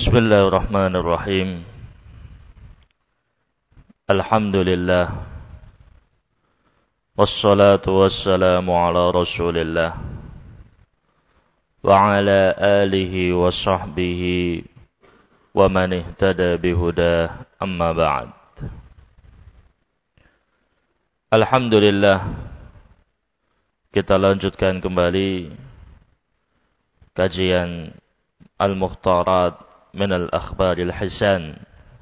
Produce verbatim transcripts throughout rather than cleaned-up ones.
Bismillahirrahmanirrahim. Alhamdulillah. Wassalatu wassalamu ala Rasulillah wa ala alihi wa sahbihi wa man ihtada bihudah, amma ba'd. Alhamdulillah, kita lanjutkan kembali kajian Al-Mukhtarat min al-Akhbaril Hisan.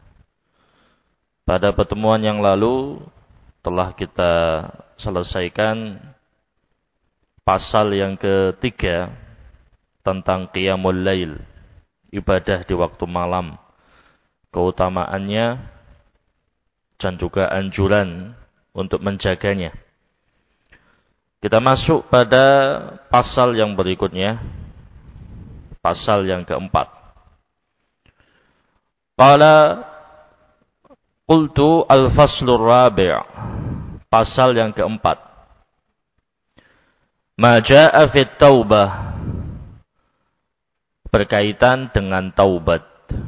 Pada pertemuan yang lalu telah kita selesaikan pasal yang ketiga tentang Qiyamul Lail, ibadah di waktu malam, keutamaannya dan juga anjuran untuk menjaganya. Kita masuk pada pasal yang berikutnya, pasal yang keempat. Qala qultu al-faslur rabi', pasal yang keempat. Ma jaa'a fit taubah, berkaitan dengan taubat.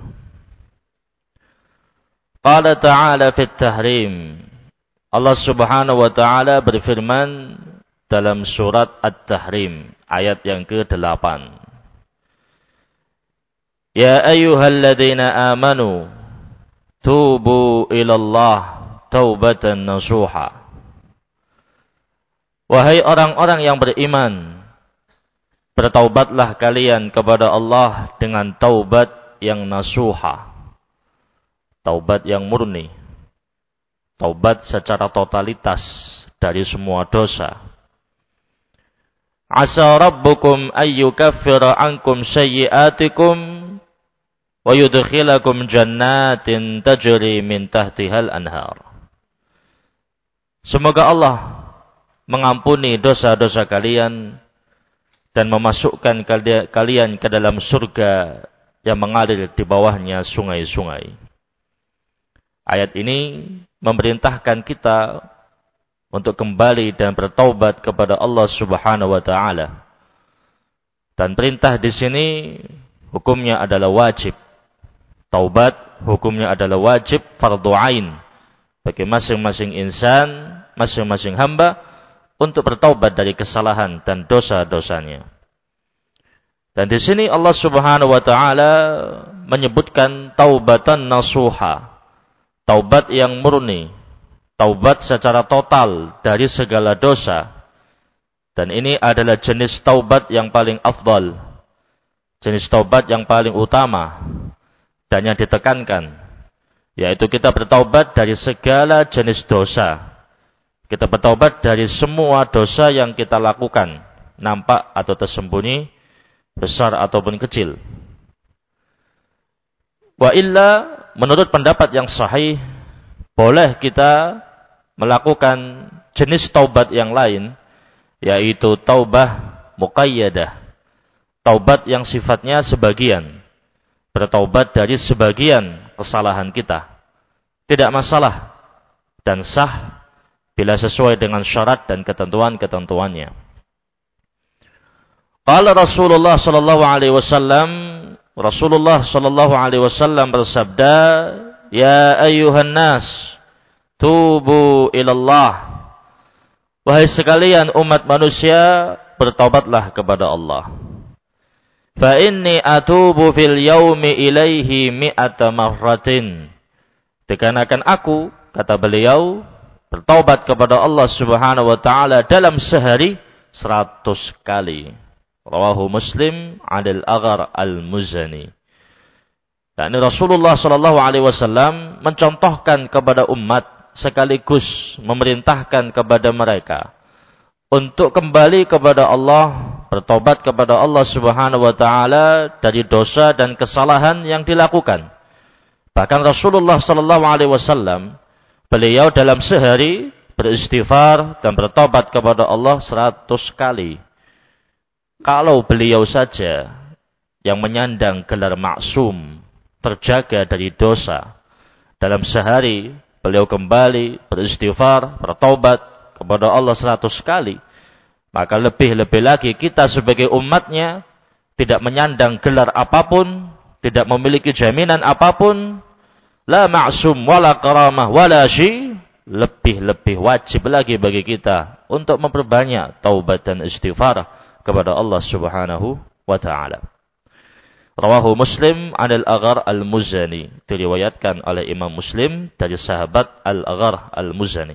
Qala ta'ala fit tahrim, Allah Subhanahu wa ta'ala berfirman dalam surat At-Tahrim ayat yang kedelapan. Ya ayyuhalladzina amanu tubu ilallah taubatan nasuha. Wahai orang-orang yang beriman, bertaubatlah kalian kepada Allah dengan taubat yang nasuha, taubat yang murni, taubat secara totalitas dari semua dosa. Asa rabbukum ayyukaffira ankum sayyi'atikum wa yudkhilakum jannatin tajri min tahtihal anhar. Semoga Allah mengampuni dosa-dosa kalian dan memasukkan kalian ke dalam surga yang mengalir di bawahnya sungai-sungai. Ayat ini memerintahkan kita untuk kembali dan bertaubat kepada Allah Subhanahu wa taala. Dan perintah di sini hukumnya adalah wajib. Taubat hukumnya adalah wajib fardhu ain bagi masing-masing insan, masing-masing hamba untuk bertaubat dari kesalahan dan dosa-dosanya. Dan di sini Allah Subhanahu wa taala menyebutkan taubatan nasuha, taubat yang murni, taubat secara total dari segala dosa. Dan ini adalah jenis taubat yang paling afdal, jenis taubat yang paling utama dan yang ditekankan, yaitu kita bertaubat dari segala jenis dosa. Kita bertaubat dari semua dosa yang kita lakukan, nampak atau tersembunyi, besar ataupun kecil. Wa illa, menurut pendapat yang sahih, boleh kita melakukan jenis taubat yang lain, yaitu taubah muqayyadah, taubat yang sifatnya sebagian, bertaubat dari sebagian kesalahan kita. Tidak masalah dan sah bila sesuai dengan syarat dan ketentuan-ketentuannya. Qala Rasulullah sallallahu alaihi wasallam, Rasulullah sallallahu alaihi wasallam bersabda, ya ayyuhan nas tubu ilallah. Wahai sekalian umat manusia, bertaubatlah kepada Allah. Fa inni atubu fil yaumi ilaihi mi'ata marratin. Dikarenakan aku, kata beliau, bertaubat kepada Allah Subhanahu wa taala dalam sehari seratus kali. Rawahu Muslim Adil Aghar Al-Muzani. Dan Rasulullah sallallahu alaihi wasallam mencontohkan kepada umat sekaligus memerintahkan kepada mereka untuk kembali kepada Allah, bertobat kepada Allah Subhanahu wa taala dari dosa dan kesalahan yang dilakukan. Bahkan Rasulullah sallallahu alaihi wasallam, beliau dalam sehari beristighfar dan bertobat kepada Allah seratus kali. Kalau beliau saja yang menyandang gelar maksum, terjaga dari dosa, dalam sehari beliau kembali beristighfar, bertobat kepada Allah seratus kali, maka lebih-lebih lagi kita sebagai umatnya tidak menyandang gelar apapun, tidak memiliki jaminan apapun, la ma'sum wala karamah wala syai', lebih-lebih wajib lagi bagi kita untuk memperbanyak taubat dan istighfar kepada Allah Subhanahu wa taala. Rawahu Muslim 'an al-Aghar al-Muzani, diriwayatkan oleh Imam Muslim dari sahabat al-Aghar al-Muzani.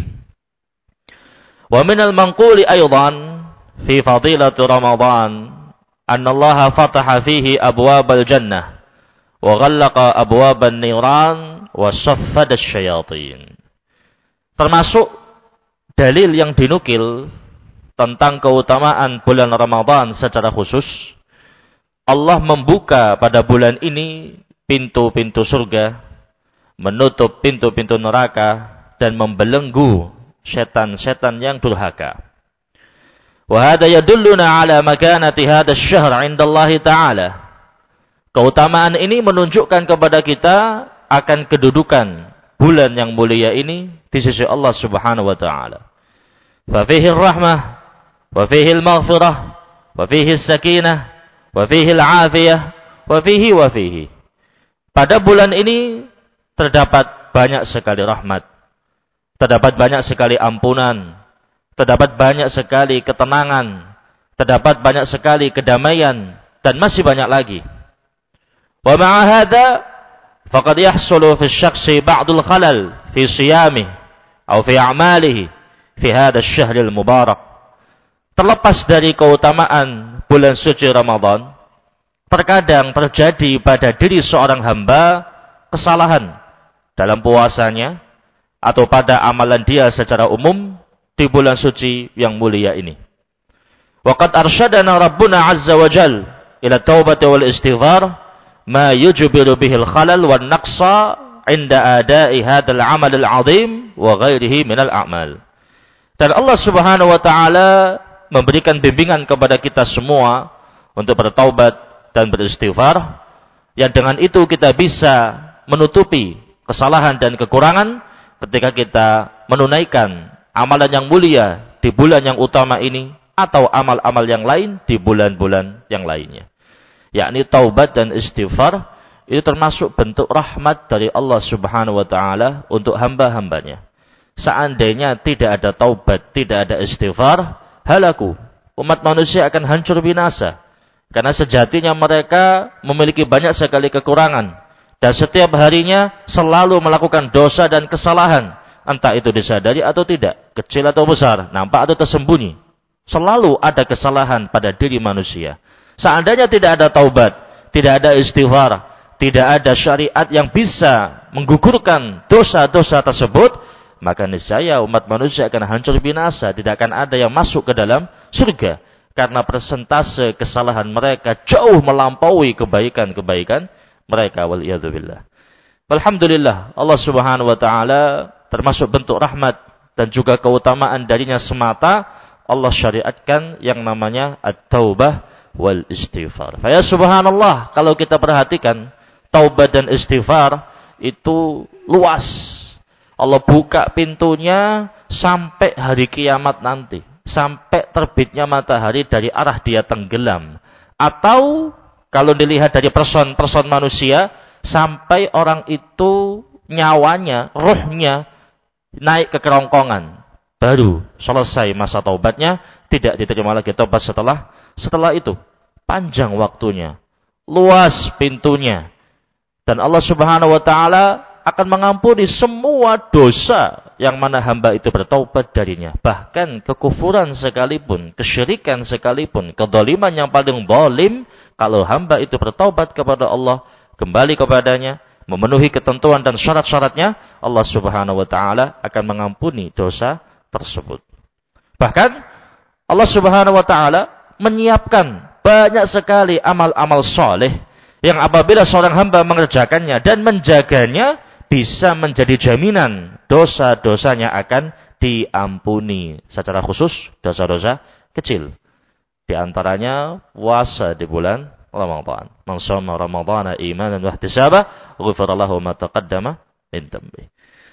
Wa min al-manquli aidan fi fadilati Ramadan anna Allah fataha fihi abwabal jannah wa ghallaqa abwaban niran wa saffada asyayatin. Termasuk dalil yang dinukil tentang keutamaan bulan Ramadan secara khusus, Allah membuka pada bulan ini pintu-pintu surga, menutup pintu-pintu neraka, dan membelenggu setan-setan yang durhaka. Wa hadha yadulluna ala makanati hadha asy-syahr 'inda Allah Ta'ala. Keutamaan ini menunjukkan kepada kita akan kedudukan bulan yang mulia ini di sisi Allah Subhanahu wa taala. Fa fihi ar-rahmah wa fihi al-maghfirah wa fihi as-sakinah wa fihi al-'afiyah wa fihi wa fihi. Pada bulan ini terdapat banyak sekali rahmat, terdapat banyak sekali ampunan, terdapat banyak sekali ketenangan, terdapat banyak sekali kedamaian, dan masih banyak lagi. Wa ma'a hadza faqad yahsulu fi asy-syakhsi ba'dul khalal fi siyamihi aw fi a'malihi fi hadha asy-syahr al-mubarak. Terlepas dari keutamaan bulan suci Ramadan, terkadang terjadi pada diri seorang hamba kesalahan dalam puasanya atau pada amalan dia secara umum di bulan suci yang mulia ini. Waqad arsyadana Rabbuna Azza wa Jal ila taubati wal istighfar ma yujbiru bihil khalal wan naqsa inda adai hadzal amal al-'azim wa ghairihi minal a'mal. Dan Allah Subhanahu wa taala memberikan bimbingan kepada kita semua untuk bertaubat dan beristighfar, yang dengan itu kita bisa menutupi kesalahan dan kekurangan ketika kita menunaikan amalan yang mulia di bulan yang utama ini atau amal-amal yang lain di bulan-bulan yang lainnya. Yakni taubat dan istighfar itu termasuk bentuk rahmat dari Allah Subhanahu wa taala untuk hamba-hambanya. Seandainya tidak ada taubat, tidak ada istighfar, halaku, umat manusia akan hancur binasa. Karena sejatinya mereka memiliki banyak sekali kekurangan dan setiap harinya selalu melakukan dosa dan kesalahan. Entah itu disadari atau tidak, kecil atau besar, nampak atau tersembunyi. Selalu ada kesalahan pada diri manusia. Seandainya tidak ada taubat, tidak ada istighfar, tidak ada syariat yang bisa menggugurkan dosa-dosa tersebut, maka niscaya umat manusia akan hancur binasa. Tidak akan ada yang masuk ke dalam surga. Karena persentase kesalahan mereka jauh melampaui kebaikan-kebaikan mereka. Waliyadzubillah. Alhamdulillah, Allah Subhanahu wa ta'ala termasuk bentuk rahmat dan juga keutamaan darinya semata, Allah syariatkan yang namanya at-taubah wal istighfar. Faya subhanallah, kalau kita perhatikan taubat dan istighfar itu luas. Allah buka pintunya sampai hari kiamat nanti, sampai terbitnya matahari dari arah dia tenggelam, atau kalau dilihat dari person-person manusia sampai orang itu nyawanya, ruhnya naik ke kerongkongan, baru selesai masa taubatnya, tidak diterima lagi taubat setelah setelah itu. Panjang waktunya, luas pintunya, dan Allah Subhanahu wa taala akan mengampuni semua dosa yang mana hamba itu bertaubat darinya. Bahkan kekufuran sekalipun, kesyirikan sekalipun, kedzaliman yang paling zalim, kalau hamba itu bertaubat kepada Allah, kembali kepadanya, memenuhi ketentuan dan syarat-syaratnya, Allah Subhanahu wa taala akan mengampuni dosa tersebut. Bahkan Allah Subhanahu wa taala menyiapkan banyak sekali amal-amal soleh yang apabila seorang hamba mengerjakannya dan menjaganya, bisa menjadi jaminan dosa-dosanya akan diampuni. Secara khusus dosa-dosa kecil. Di antaranya puasa di bulan Ramadan. Man shoma Ramadhana imanan wa ihtisaban, ghufira lahu ma taqaddama min dhanbi.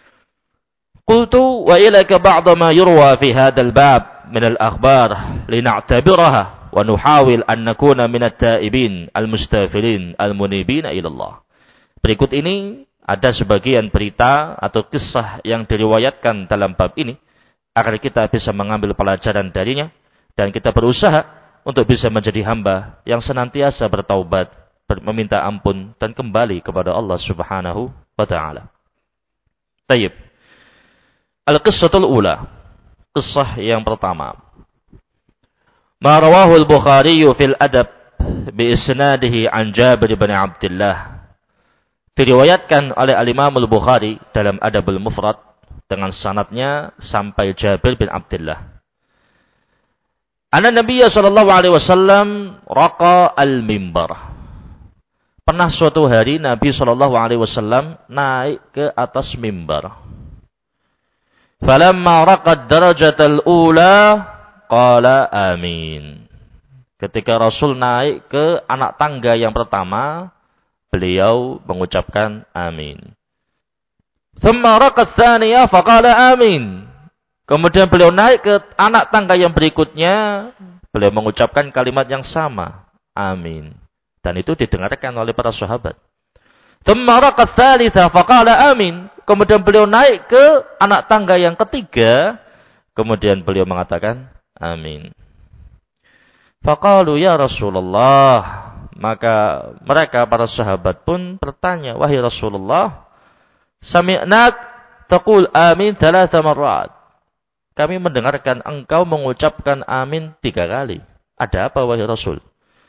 Qultu wa ilaka ba'd ma yurwa fi hadzal bab min al-akhbar lina'tabiraha wa nuhawil an nakuna minat taibin al-mustaghfirin al-munibin ila Allah. Berikut ini ada sebagian berita atau kisah yang diriwayatkan dalam bab ini agar kita bisa mengambil pelajaran darinya dan kita berusaha untuk bisa menjadi hamba yang senantiasa bertaubat, meminta ampun dan kembali kepada Allah Subhanahu wa taala. Tayyib. Al-qissatul ula. Kisah yang pertama. Ma rawahu al-Bukhari fil adab bi isnadihi an Jabir bin Abdullah. Diriwayatkan oleh al-Imam al-Bukhari dalam Adabul Mufrad dengan sanadnya sampai Jabir bin Abdullah. Anna Nabiy sallallahu alaihi wasallam raqa al-mimbar. Pernah suatu hari Nabi sallallahu alaihi wasallam naik ke atas mimbar. Falamma raqa ad-darajatal ula qala amin. Ketika Rasul naik ke anak tangga yang pertama, beliau mengucapkan amin. Thumma raqa ats-tsaniyah faqala amin. Kemudian beliau naik ke anak tangga yang berikutnya, beliau mengucapkan kalimat yang sama, amin. Dan itu didengarkan oleh para sahabat. Thumma raqa ats-tsalitsah faqala amin. Kemudian beliau naik ke anak tangga yang ketiga, kemudian beliau mengatakan amin. Faqalu ya Rasulullah. Maka mereka para sahabat pun bertanya, wahai Rasulullah, sami'nak taqul amin thalatha marrat. Kami mendengarkan engkau mengucapkan amin tiga kali. Ada apa wahai Rasul?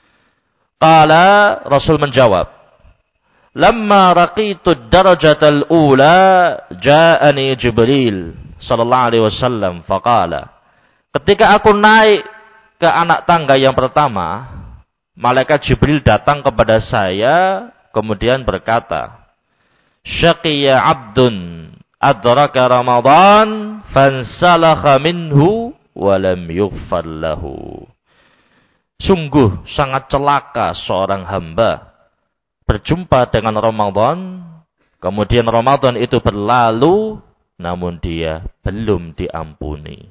Qala, Rasul menjawab, lamma raqitu ad-darajatal ula ja'ani Jibril sallallahu alaihi wasallam faqala. Ketika aku naik ke anak tangga yang pertama, malaikat Jibril datang kepada saya, kemudian berkata, syaqiya abdun adraka Ramadan fansalakha minhu walam yughfar lahu. Sungguh sangat celaka seorang hamba berjumpa dengan Ramadan, kemudian Ramadan itu berlalu, namun dia belum diampuni.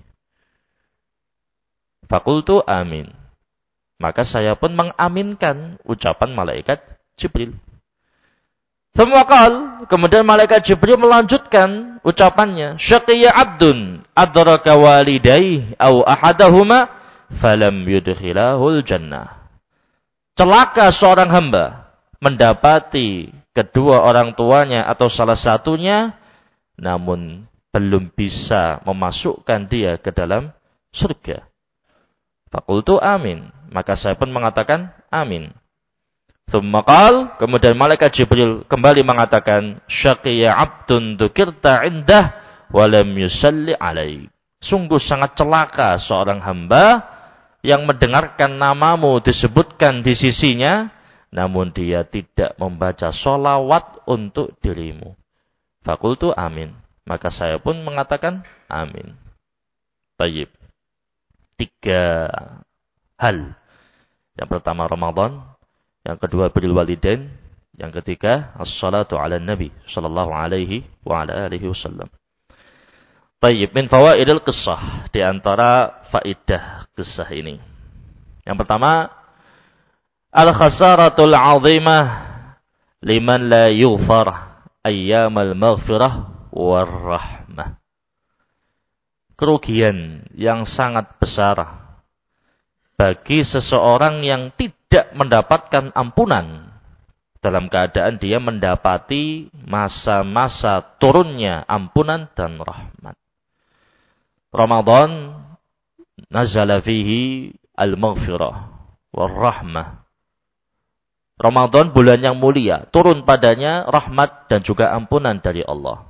Fakultu amin. Maka saya pun mengaminkan ucapan malaikat Jibril. Semua kal, kemudian malaikat Jibril melanjutkan ucapannya. Syaqiya abdun adraka walidayhi au ahadahuma falam yudkhilahul jannah. Celaka seorang hamba mendapati kedua orang tuanya atau salah satunya, namun belum bisa memasukkan dia ke dalam surga. Fakultu amin. Maka saya pun mengatakan amin. Tsumma qal, kemudian malaikat Jibril kembali mengatakan, syaqiya abdun dzukirta indah wa lam yusalli alaik. Sungguh sangat celaka seorang hamba yang mendengarkan namamu disebutkan di sisinya, namun dia tidak membaca sholawat untuk dirimu. Fakultu amin. Maka saya pun mengatakan amin. Tayyib. Tiga hal. Yang pertama Ramadan, yang kedua birrul walidain, yang ketiga as-salatu ala nabi sallallahu alaihi wa ala alihi wasallam. Tayyib, min fawaidil qissah, di antara faidah kisah ini. Yang pertama, al-khasaratul 'azimah liman la yughfar ayyamal maghfirah war rahmah. Kerugian yang sangat besar bagi seseorang yang tidak mendapatkan ampunan dalam keadaan dia mendapati masa-masa turunnya ampunan dan rahmat. Ramadan nazala fihi al-maghfirah war rahmah. Ramadan bulan yang mulia, turun padanya rahmat dan juga ampunan dari Allah.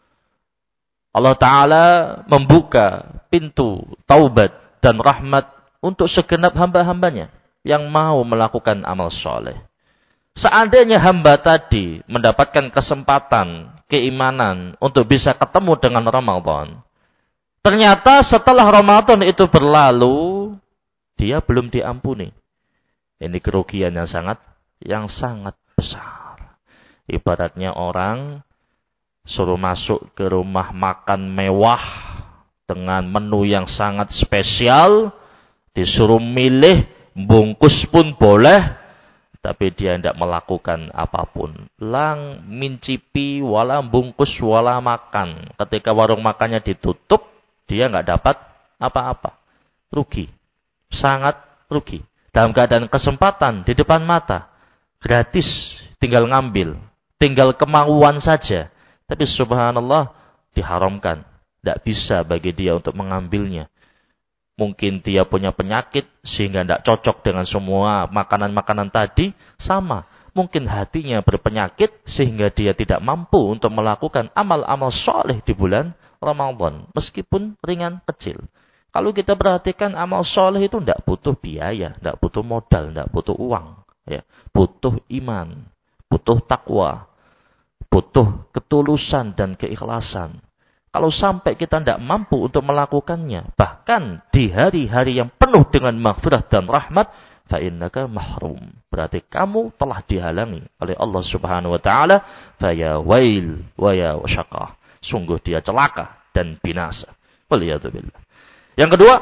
Allah Ta'ala membuka pintu taubat dan rahmat untuk segenap hamba-hambanya yang mau melakukan amal soleh. Seandainya hamba tadi mendapatkan kesempatan, keimanan untuk bisa ketemu dengan Ramadan, ternyata setelah Ramadan itu berlalu, dia belum diampuni. Ini kerugian yang sangat, yang sangat besar. Ibaratnya orang suruh masuk ke rumah makan mewah dengan menu yang sangat spesial, disuruh milih bungkus pun boleh, tapi dia tidak melakukan apapun. Lang mincipi, wala bungkus, wala makan. Ketika warung makannya ditutup, dia nggak dapat apa-apa. Rugi. Sangat rugi. Dalam keadaan kesempatan di depan mata. Gratis, tinggal ngambil. Tinggal kemauan saja. Tapi subhanallah, diharamkan. Tidak bisa bagi dia untuk mengambilnya. Mungkin dia punya penyakit sehingga tidak cocok dengan semua makanan-makanan tadi. Sama. Mungkin hatinya berpenyakit sehingga dia tidak mampu untuk melakukan amal-amal soleh di bulan Ramadan. Meskipun ringan kecil. Kalau kita perhatikan amal soleh itu tidak butuh biaya. Tidak butuh modal. Tidak butuh uang. Ya. Butuh iman. Butuh takwa. Butuh ketulusan dan keikhlasan. Kalau sampai kita tidak mampu untuk melakukannya, bahkan di hari-hari yang penuh dengan maghfirah dan rahmat, fa innaka mahrum. Berarti kamu telah dihalangi oleh Allah Subhanahu wa taala, fa ya wail wa ya wasyaqa. Sungguh dia celaka dan binasa. Waliyadzubillah. Yang kedua,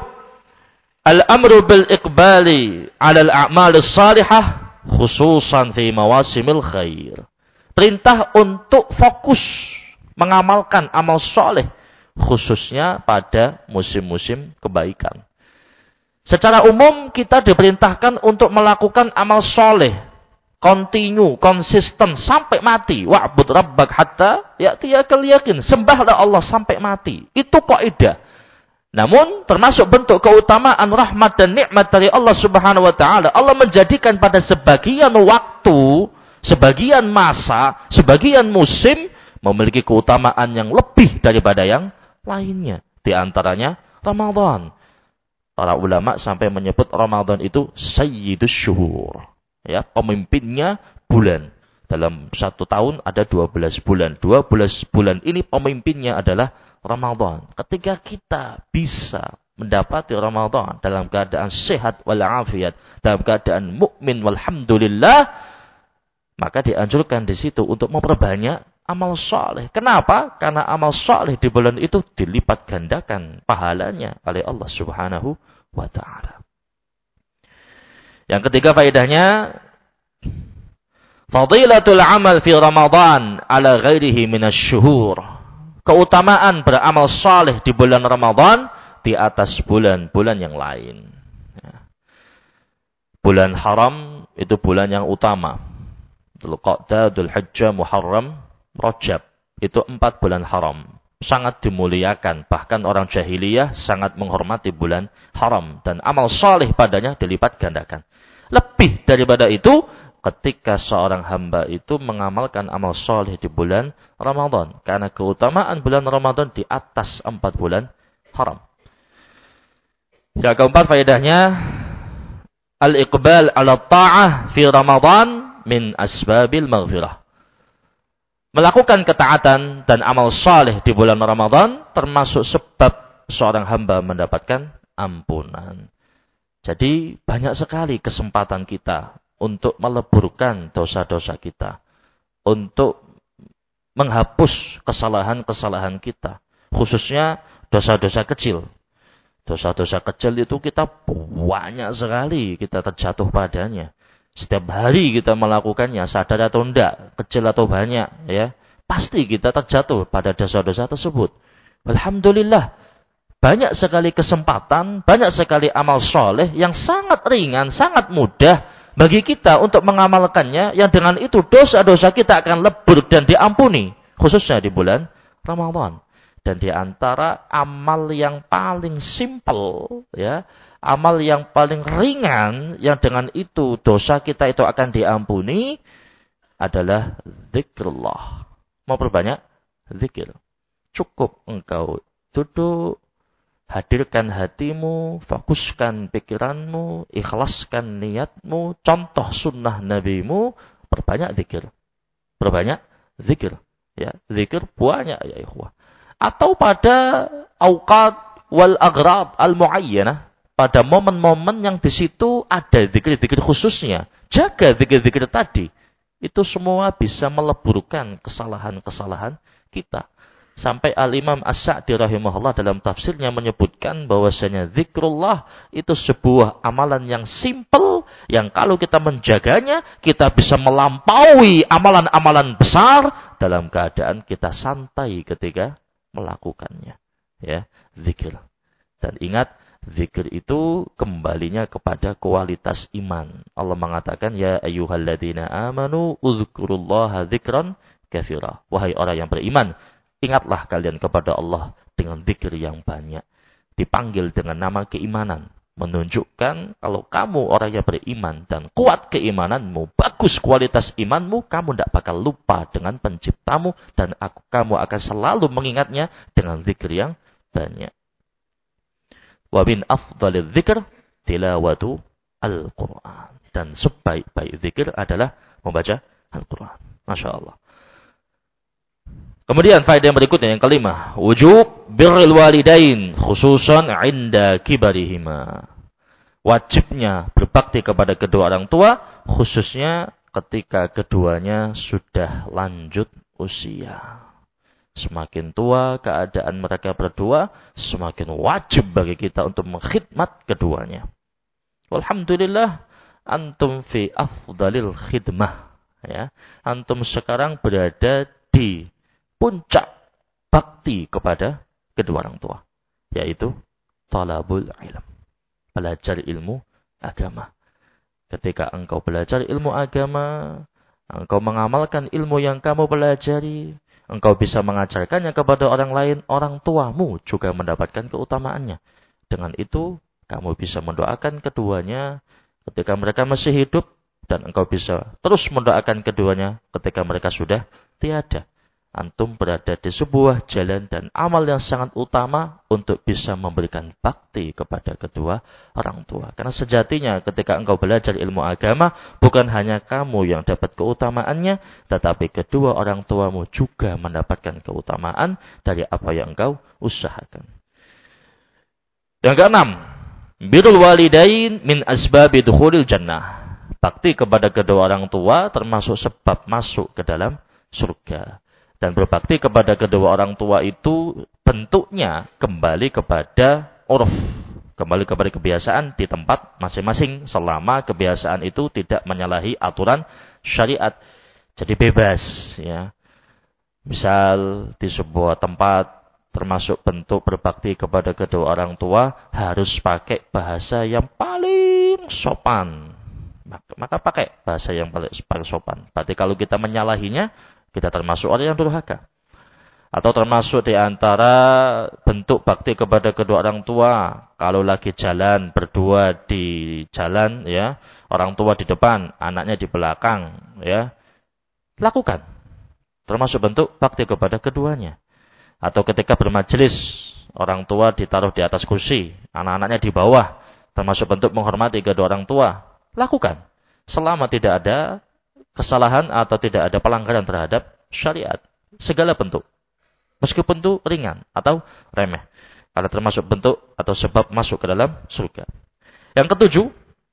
al-amru bil iqbali 'ala al-a'mal as-salihah khususan fi mawasimil khair. Perintah untuk fokus mengamalkan amal soleh, khususnya pada musim-musim kebaikan. Secara umum kita diperintahkan untuk melakukan amal soleh, kontinu, konsisten sampai mati. Wa'bud rabbak hatta ya'tiyakal yakin. Sembahlah Allah sampai mati. Itu kaidah. Namun termasuk bentuk keutamaan rahmat dan nikmat dari Allah Subhanahu wa taala, Allah menjadikan pada sebagian waktu, sebagian masa, sebagian musim memiliki keutamaan yang lebih daripada yang lainnya. Di antaranya Ramadan. Para ulama sampai menyebut Ramadan itu sayyidus syuhur. Ya, pemimpinnya bulan. Dalam satu tahun ada dua belas bulan. dua belas bulan ini pemimpinnya adalah Ramadan. Ketika kita bisa mendapati Ramadan dalam keadaan sehat walafiat, dalam keadaan mukmin walhamdulillah, maka dianjurkan di situ untuk memperbanyak amal soleh. Kenapa? Karena amal soleh di bulan itu dilipat gandakan pahalanya oleh Allah Subhanahu wa ta'ala. Yang ketiga faedahnya, fadilatul amal fi Ramadan ala ghairihi minasyuhur. Keutamaan beramal soleh di bulan Ramadan di atas bulan-bulan yang lain. Bulan haram itu bulan yang utama. Dzulqa'dah, Dzulhijjah, Muharram, Rajab, itu empat bulan haram. Sangat dimuliakan. Bahkan orang jahiliyah sangat menghormati bulan haram. Dan amal saleh padanya dilipat gandakan. Lebih daripada itu, ketika seorang hamba itu mengamalkan amal saleh di bulan Ramadan. Karena keutamaan bulan Ramadan di atas empat bulan haram. Yang keempat faedahnya, al-iqbal ala ta'ah fi Ramadan min asbabil maghfirah. Melakukan ketaatan dan amal saleh di bulan Ramadan termasuk sebab seorang hamba mendapatkan ampunan. Jadi banyak sekali kesempatan kita untuk meleburkan dosa-dosa kita. Untuk menghapus kesalahan-kesalahan kita. Khususnya dosa-dosa kecil. Dosa-dosa kecil itu kita banyak sekali kita terjatuh padanya. Setiap hari kita melakukannya, sadar atau tidak, kecil atau banyak, ya, pasti kita terjatuh pada dosa-dosa tersebut. Alhamdulillah, banyak sekali kesempatan, banyak sekali amal soleh yang sangat ringan, sangat mudah bagi kita untuk mengamalkannya, yang dengan itu dosa-dosa kita akan lebur dan diampuni, khususnya di bulan Ramadan. Dan di antara amal yang paling simpel, ya, amal yang paling ringan, yang dengan itu dosa kita itu akan diampuni, adalah zikrullah. Mau perbanyak zikir. Cukup engkau duduk, hadirkan hatimu, fokuskan pikiranmu, ikhlaskan niatmu, contoh sunnah nabimu, perbanyak zikir. Perbanyak zikir. Ya, zikir banyak ya ikhwah. Atau pada awqat wal aghrad al-mu'ayyanah, pada momen-momen yang di situ ada zikir-zikir khususnya. Jaga zikir-zikir tadi. Itu semua bisa meleburkan kesalahan-kesalahan kita. Sampai Al-Imam As-Sa'di rahimahullah dalam tafsirnya menyebutkan bahwasanya zikrullah itu sebuah amalan yang simpel, yang kalau kita menjaganya, kita bisa melampaui amalan-amalan besar dalam keadaan kita santai ketika melakukannya. Ya, zikir. Dan ingat, zikir itu kembalinya kepada kualitas iman. Allah mengatakan, ya ayyuhalladzina amanu uzkurullaha dzikran katsira. Wahai orang yang beriman, ingatlah kalian kepada Allah dengan zikir yang banyak. Dipanggil dengan nama keimanan. Menunjukkan kalau kamu orang yang beriman dan kuat keimananmu, bagus kualitas imanmu, kamu tidak bakal lupa dengan penciptamu. Dan aku, kamu akan selalu mengingatnya dengan zikir yang banyak. Wa min afdhalil zikr tilawatu al-Quran. Dan sebaik-baik zikir adalah membaca Al-Quran. Masya Allah. Kemudian faedah yang berikutnya, yang kelima, wujub birrul walidain khususan inda kibarihima. Wajibnya berbakti kepada kedua orang tua, khususnya ketika keduanya sudah lanjut usia. Semakin tua keadaan mereka berdua, semakin wajib bagi kita untuk mengkhidmat keduanya. Walhamdulillah, antum fi afdalil khidmah. Ya, antum sekarang berada di puncak bakti kepada kedua orang tua, yaitu talabul ilm, belajar ilmu agama. Ketika engkau belajar ilmu agama, engkau mengamalkan ilmu yang kamu pelajari, engkau bisa mengajarkannya kepada orang lain, orang tuamu juga mendapatkan keutamaannya. Dengan itu, kamu bisa mendoakan keduanya ketika mereka masih hidup, dan engkau bisa terus mendoakan keduanya ketika mereka sudah tiada. Antum berada di sebuah jalan dan amal yang sangat utama untuk bisa memberikan bakti kepada kedua orang tua. Karena sejatinya ketika engkau belajar ilmu agama, bukan hanya kamu yang dapat keutamaannya, tetapi kedua orang tuamu juga mendapatkan keutamaan dari apa yang engkau usahakan. Yang keenam, birrul walidain min asbabi dukhulil jannah. Bakti kepada kedua orang tua termasuk sebab masuk ke dalam surga. Dan berbakti kepada kedua orang tua itu bentuknya kembali kepada urf, kembali kepada kebiasaan di tempat masing-masing selama kebiasaan itu tidak menyalahi aturan syariat. Jadi bebas, ya. Misal di sebuah tempat termasuk bentuk berbakti kepada kedua orang tua harus pakai bahasa yang paling sopan. Maka, maka pakai bahasa yang paling sopan. Berarti kalau kita menyalahinya, kita termasuk orang yang durhaka. Atau termasuk di antara bentuk bakti kepada kedua orang tua. Kalau lagi jalan, berdua di jalan, ya, orang tua di depan, anaknya di belakang, ya, lakukan. Termasuk bentuk bakti kepada keduanya. Atau ketika bermajelis, orang tua ditaruh di atas kursi, anak-anaknya di bawah. Termasuk bentuk menghormati kedua orang tua. Lakukan. Selama tidak ada kesalahan atau tidak ada pelanggaran terhadap syariat. Segala bentuk. Meskipun itu ringan atau remeh. Karena termasuk bentuk atau sebab masuk ke dalam surga. Yang ketujuh.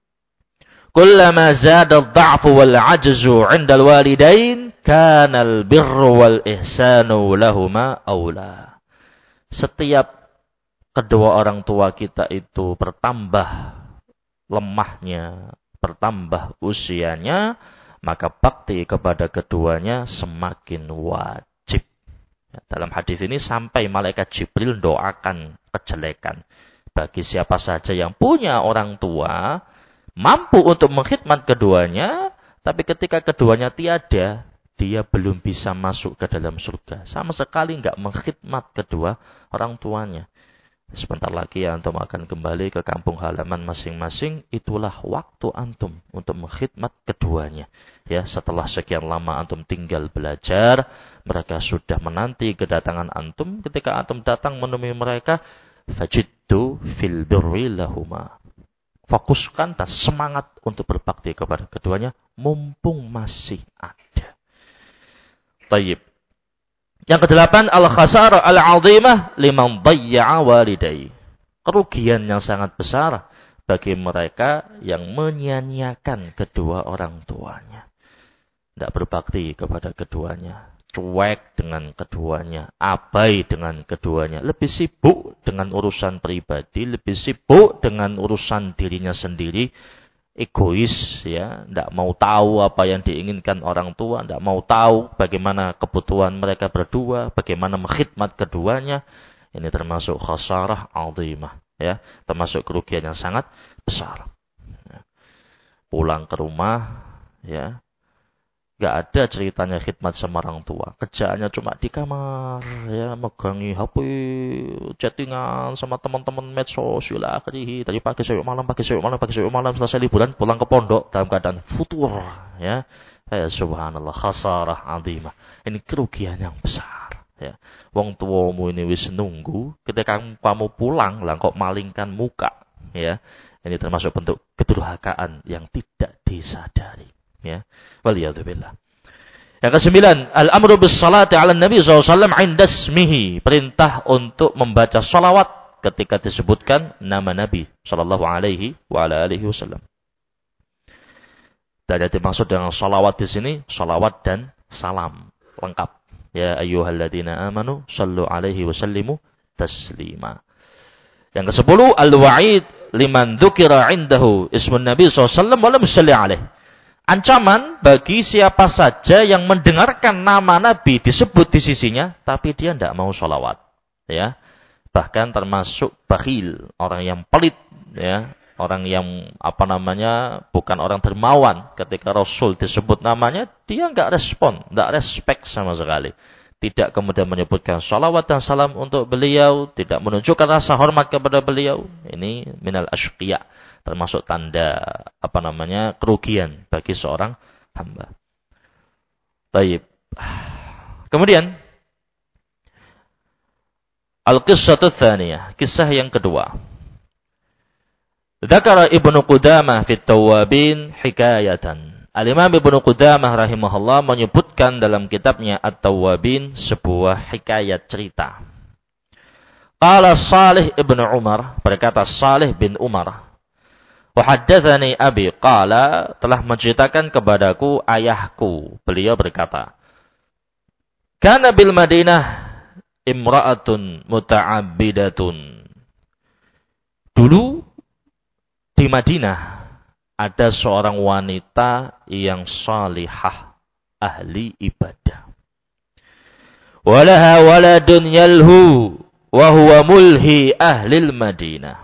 Kullama zada ad-dha'fu wal 'ajzu 'inda al-walidain kana al-birru wal ihsanu lahuma aula. Setiap kedua orang tua kita itu bertambah lemahnya, bertambah usianya, maka bakti kepada keduanya semakin wajib. Dalam hadis ini sampai malaikat Jibril doakan kejelekan bagi siapa saja yang punya orang tua, mampu untuk mengkhidmat keduanya, tapi ketika keduanya tiada, dia belum bisa masuk ke dalam surga. Sama sekali enggak mengkhidmat kedua orang tuanya. Sebentar lagi antum akan kembali ke kampung halaman masing-masing. Itulah waktu antum untuk mengkhidmat keduanya. Ya, setelah sekian lama antum tinggal belajar, mereka sudah menanti kedatangan antum. Ketika antum datang menemui mereka, fajiddu fil birri lahuma. Fokuskan dan semangat untuk berbakti kepada keduanya, mumpung masih ada. Tayyib. Yang kedelapan, al-khasara al-'azimah liman dayya'a walidayhi. Kerugian yang sangat besar bagi mereka yang menyia-nyiakan kedua orang tuanya. Tidak berbakti kepada keduanya. cuek dengan keduanya, abai dengan keduanya, lebih sibuk dengan urusan pribadi, lebih sibuk dengan urusan dirinya sendiri, egois, ya, tidak mau tahu apa yang diinginkan orang tua, tidak mau tahu bagaimana kebutuhan mereka berdua, bagaimana mengkhidmat keduanya. Ini termasuk khasarah azimah, ya, termasuk kerugian yang sangat besar. Pulang ke rumah, ya, gak ada ceritanya khidmat sama orang tua. Kerjaannya cuma di kamar, ya, megangi H P, chattingan sama teman-teman medsos, ya akhirnya dari pagi sampai malam, pagi sampai malam, pagi sampai malam, selesai liburan pulang ke pondok dalam keadaan futur, ya. Ya subhanallah, khasarah azimah. Ini kerugian yang besar, ya. Wong tuamu ini wis nunggu, ketika kamu pulang lah kok malingkan muka, ya. Ini termasuk bentuk kedurhakaan yang tidak disadari. Ya, waliyadzubillah. Yang kesembilan, al-amru bis salati 'ala Nabi sallallahu alaihi wasallam 'inda ismihi, perintah untuk membaca salawat ketika disebutkan nama Nabi sallallahu alaihi wa ala alihi wasallam. Dan yang dimaksud dengan salawat di sini salawat dan salam lengkap. Ya ayyuhalladzina amanu sallu alaihi wasallimu taslima. Yang kesepuluh, al-wa'id liman dzukira 'indahu ismun Nabi sallallahu alaihi wasallam wa lam yusalli alaihi. Ancaman bagi siapa saja yang mendengarkan nama Nabi disebut di sisinya, tapi dia tidak mau sholawat, ya. Bahkan termasuk bakhil, orang yang pelit, ya, orang yang apa namanya bukan orang dermawan. Ketika Rasul disebut namanya, dia nggak respon, nggak respect sama sekali. Tidak kemudian menyebutkan sholawat dan salam untuk beliau, tidak menunjukkan rasa hormat kepada beliau. Ini minal asyqiya, termasuk tanda apa namanya kerugian bagi seorang hamba. Baik. Kemudian al-qissatu tsaniyah, kisah yang kedua. Dzakara Ibnu Qudamah fi At-Tawwabin hikayatan. Al-Imam Ibnu Qudamah rahimahullah menyebutkan dalam kitabnya At-Tawwabin sebuah hikayat cerita. Qala Salih Ibnu Umar, berkata Salih bin Umar, wa haddatsani abi qala, telah menceritakan kepadaku ayahku, beliau berkata, kana bil Madinah imra'atun muta'abbidatun. Dulu di Madinah ada seorang wanita yang salihah, ahli ibadah. Walaha waladun yalhu wa huwa mulhi ahlil Madinah.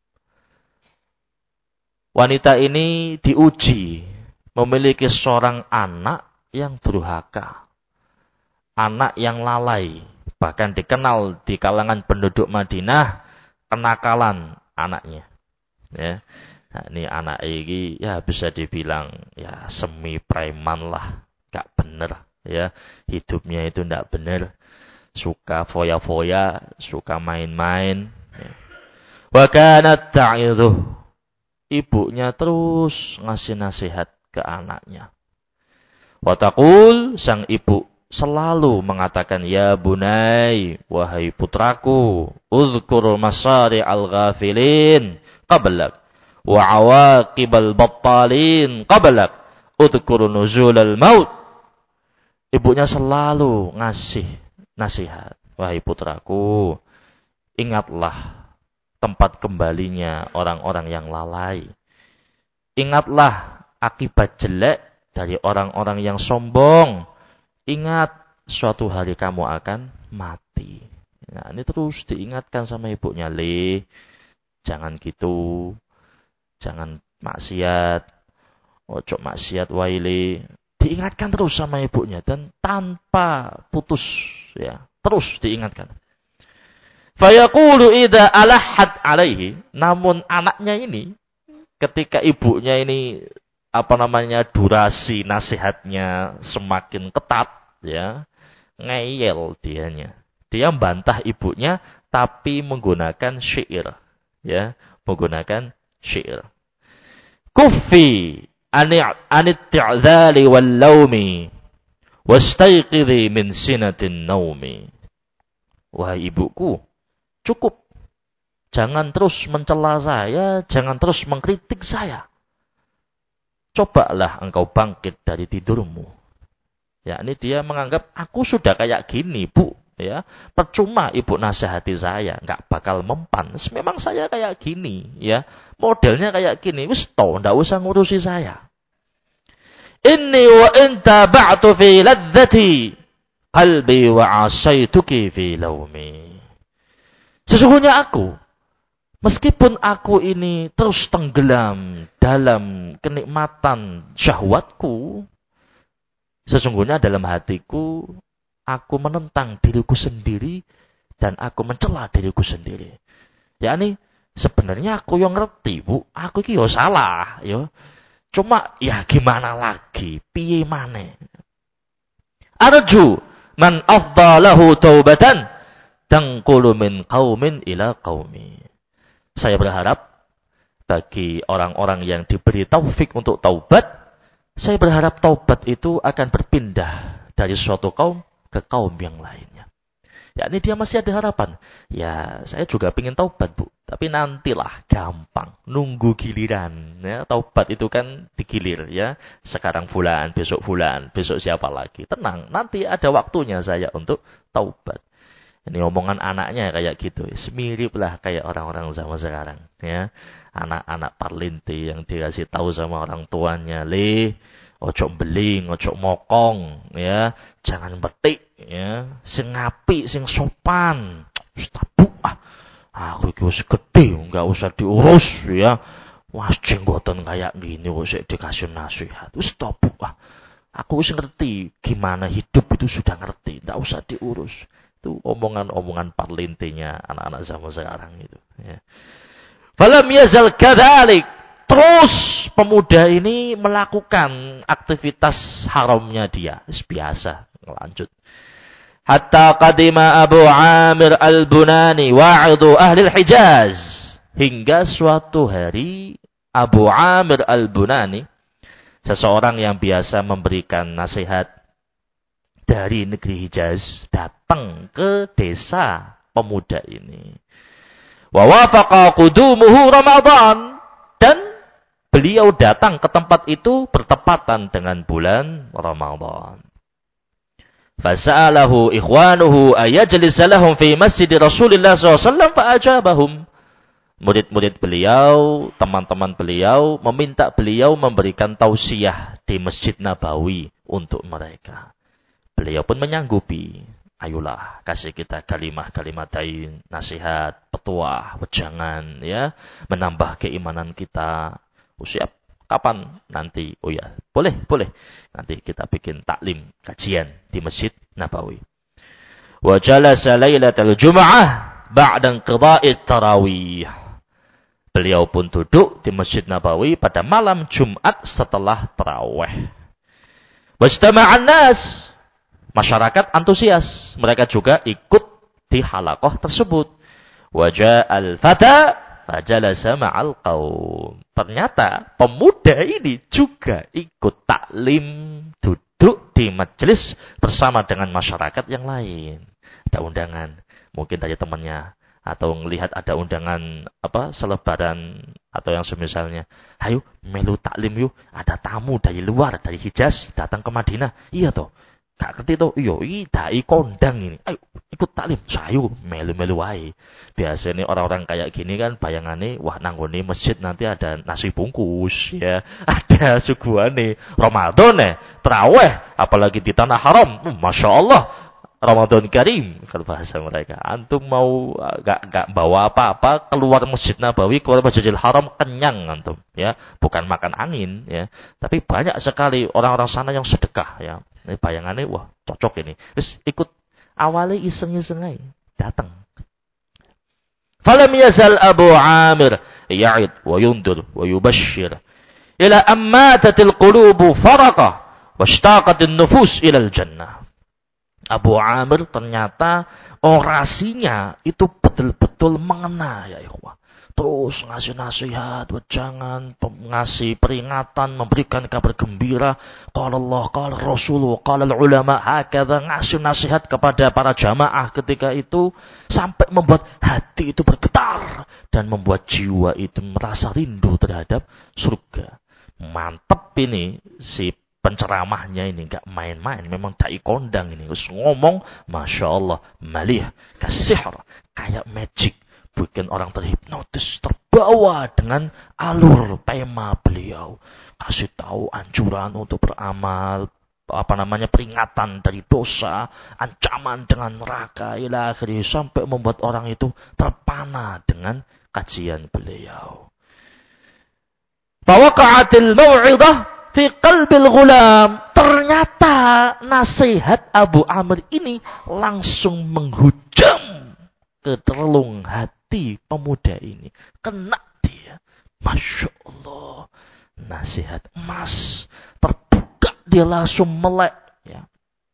Wanita ini diuji memiliki seorang anak yang durhaka, anak yang lalai, bahkan dikenal di kalangan penduduk Madinah kenakalan anaknya. Ya. Nah, ini anak ini ya bisa dibilang ya semi preman lah, gak bener, ya, hidupnya itu ndak bener, suka foya-foya, suka main-main. Ya. Wa kanat ta'idhuh, ibunya terus ngasih nasihat ke anaknya. Wa taqul, sang ibu selalu mengatakan, ya bunai, wahai putraku, uzkur masari al-ghafilin qablak wa awaqibal battalin qablak, udhkur nuzulal maut. Ibunya selalu ngasih nasihat, wahai putraku, ingatlah tempat kembalinya orang-orang yang lalai. Ingatlah akibat jelek dari orang-orang yang sombong. Ingat suatu hari kamu akan mati. Nah, ini terus diingatkan sama ibunya, le, jangan gitu. Jangan maksiat, ojo maksiat waile. Diingatkan terus sama ibunya dan tanpa putus, ya, terus diingatkan. Fayaqulu idza alahat alaihi, namun anaknya ini ketika ibunya ini apa namanya durasi nasihatnya semakin ketat, ya, ngeyel dianya. Dia bantah ibunya tapi menggunakan syair, ya, menggunakan syair. Kuffi anit ti'dzali wal laumi wastayqidhi min sinatin naumi. Wahai ibuku, cukup. Jangan terus mencela saya, jangan terus mengkritik saya. Cobalah engkau bangkit dari tidurmu. Ya, ini dia menganggap aku sudah kayak gini, Bu. Ya, percuma ibu nasihati saya, nggak bakal mempan. Memang saya kayak gini, ya. Modelnya kayak gini, wis toh, ndak usah ngurusi saya. Inni wa inta ba'tu fi ladzati qalbi wa asaituki fi laumi. Sesungguhnya aku, meskipun aku ini terus tenggelam dalam kenikmatan syahwatku, sesungguhnya dalam hatiku, aku menentang diriku sendiri dan aku mencela diriku sendiri. yakni sebenarnya aku yang ngerti, Bu, aku iki yo salah, yo. Cuma ya gimana lagi, piye maneh. Arju man afdalahu taubatan tangqulu min qaumin ila qaumi. Saya berharap bagi orang-orang yang diberi taufik untuk taubat, saya berharap taubat itu akan berpindah dari suatu kaum ke kaum yang lainnya. Ya, ini dia masih ada harapan. Ya, saya juga ingin taubat, Bu. Tapi nantilah, gampang. Nunggu giliran. Ya, taubat itu kan digilir, ya. Sekarang fulan, besok fulan, besok siapa lagi. Tenang, nanti ada waktunya saya untuk taubat. Ini omongan anaknya kayak gitu. Semirip lah kayak orang-orang zaman sekarang. Ya. Anak-anak parlinti yang dikasih tahu sama orang tuanya. Le, ojo beling, ojo mokong. Ya. Jangan betik. Ya. Sing ngapi, sing sopan. Stabu, ah. Aku iki wis gede, enggak usah diurus. Ya. Wah, jenggotan kayak gini, kok dikasih nasihat. Wis stabu, ah. Aku wis ngerti gimana hidup itu sudah ngerti. Enggak usah diurus. Itu omongan-omongan parlintinya anak-anak zaman sekarang itu. Ya. Falam yazal kadzalik. Terus pemuda ini melakukan aktivitas haramnya dia. Biasa. Lanjut. Hatta qadima Abu Amir al-Bunani wa'idhu ahli al-Hijaz. Hingga suatu hari Abu Amir al-Bunani, seseorang yang biasa memberikan nasihat dari negeri Hijaz, datang ke desa pemuda ini. Wa wafaqa qudumuhu Ramadan, dan beliau datang ke tempat itu bertepatan dengan bulan Ramadan. Fasa'alahu ikhwanuhu ayajlisa lahum fi masjid Rasulullah sallallahu alaihi wasallam fa'ajabahum. Murid-murid beliau, teman-teman beliau meminta beliau memberikan tausiah di Masjid Nabawi untuk mereka. Beliau pun menyanggupi. Ayolah, kasih kita kalimah-kalimah tain, nasihat, petuah, wejangan, ya, menambah keimanan kita. Oh, siap. Kapan? Nanti. Oh ya, boleh, boleh. Nanti kita bikin taklim, kajian di Masjid Nabawi. Wa jalasa lailatal Jum'ah ba'da inqidha'i tarawih. Beliau pun duduk di Masjid Nabawi pada malam Jumat setelah tarawih. Wajtama'an nas. Masyarakat antusias. Mereka juga ikut di halaqah tersebut. Waja'al fata fajalasa ma'al qaum. Ternyata pemuda ini juga ikut taklim, duduk di majelis bersama dengan masyarakat yang lain. Ada undangan, mungkin dari temannya, atau melihat ada undangan apa selebaran atau yang semisalnya. Ayo melu taklim yuk, ada tamu dari luar, dari Hijaz datang ke Madinah. Iya toh. Gak ngerti toh, iya, ini dai kondang ini. Ayo, ikut taklim. Sayu, melu-melu wae. Biasanya orang-orang kayak gini kan bayangannya, wah nanggone masjid nanti ada nasi bungkus, ya. Ada suguhane. Ramadan ya, terawih, apalagi di tanah haram. Uh, Masya Allah, Ramadan Karim, kalau bahasa mereka. Antum mau gak, gak bawa apa-apa, keluar Masjid Nabawi, keluar Masjidil Haram, kenyang antum. Ya, bukan makan angin, ya. Tapi banyak sekali orang-orang sana yang sedekah, ya. Ini bayangannya, wah cocok ini. Terus ikut awalnya iseng-iseng aja. Datang. Falam yazal Abu Amir ya'id wa yundur wa yubashir. Ila ammatatil qulubu faraqah. Washtaqatin nufus ilal jannah. Abu Amir ternyata orasinya itu betul-betul mengena, ya ikhwah. Terus ngasih nasihat, wejangan, ngasih peringatan, memberikan kabar gembira. Qala Allah, qala Rasul, qala ulama, hakadha, ngasih nasihat kepada para jamaah ketika itu sampai membuat hati itu bergetar dan membuat jiwa itu merasa rindu terhadap surga. Mantap ini si penceramahnya ini enggak main-main, memang dai kondang ini. Terus ngomong, Masya Allah, malih, kasihar, kayak magic. Bikin orang terhipnotis, terbawa dengan alur tema beliau. Kasih tahu anjuran untuk beramal, apa namanya, peringatan dari dosa, ancaman dengan neraka, ila akhirih, sampai membuat orang itu terpana dengan kajian beliau. Fawaqa'atil mau'idah fi qalbil ghulam. Ternyata nasihat Abu Amr ini langsung menghujam ke relung hati pemuda ini. Kena dia. Masya Allah. Nasihat emas. Terbuka dia langsung melek. Ya.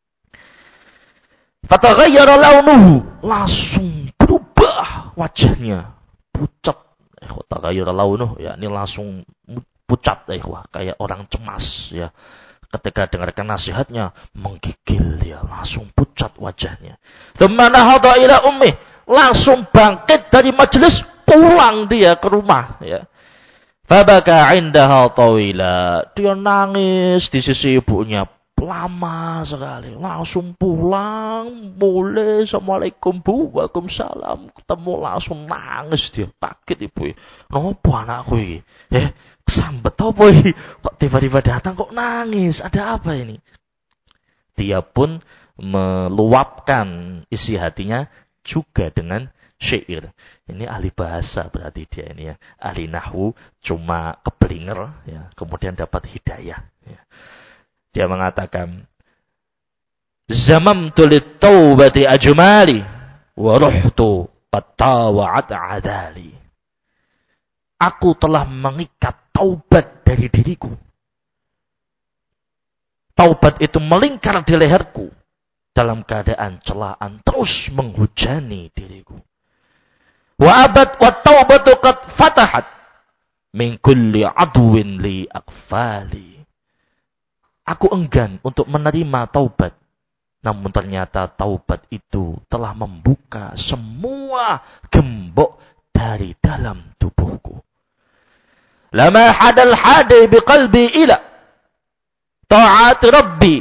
Fataghayyara launuhu. Langsung berubah wajahnya. Pucat. Fataghayyara launuhu. Ya, ini langsung pucat. Eh, wah, kayak orang cemas. Ya. Ketika dengarkan nasihatnya. Menggigil dia. Langsung pucat wajahnya. Thumma nahadha ila ummih. Langsung bangkit dari majelis, pulang dia ke rumah. Ya. Fabaka indaha tawila. Dia nangis di sisi ibunya lama sekali. Langsung pulang, mulai assalamualaikum bu, waalaikumsalam. Ketemu langsung nangis dia. Kaget ibu. Kenapa anakku ini? Eh, kesambet apa ini? Kok tiba-tiba datang kok nangis? Ada apa ini? Dia pun meluapkan isi hatinya juga dengan syair. Ini ahli bahasa berarti dia ini ya. Ahli nahwu cuma keblinger ya, kemudian dapat hidayah ya. Dia mengatakan, zamamtu lit-taubati ajmali wa ruhtu fatawa'at adali. Aku telah mengikat taubat dari diriku. Taubat itu melingkar di leherku. Dalam keadaan celaan terus menghujani diriku. Wa abad wa taubatu qad fatahat min kulli aduwin li akfali. Aku enggan untuk menerima taubat. Namun ternyata taubat itu telah membuka semua gembok dari dalam tubuhku. Lama hadal hadi biqalbi ila ta'at rabbi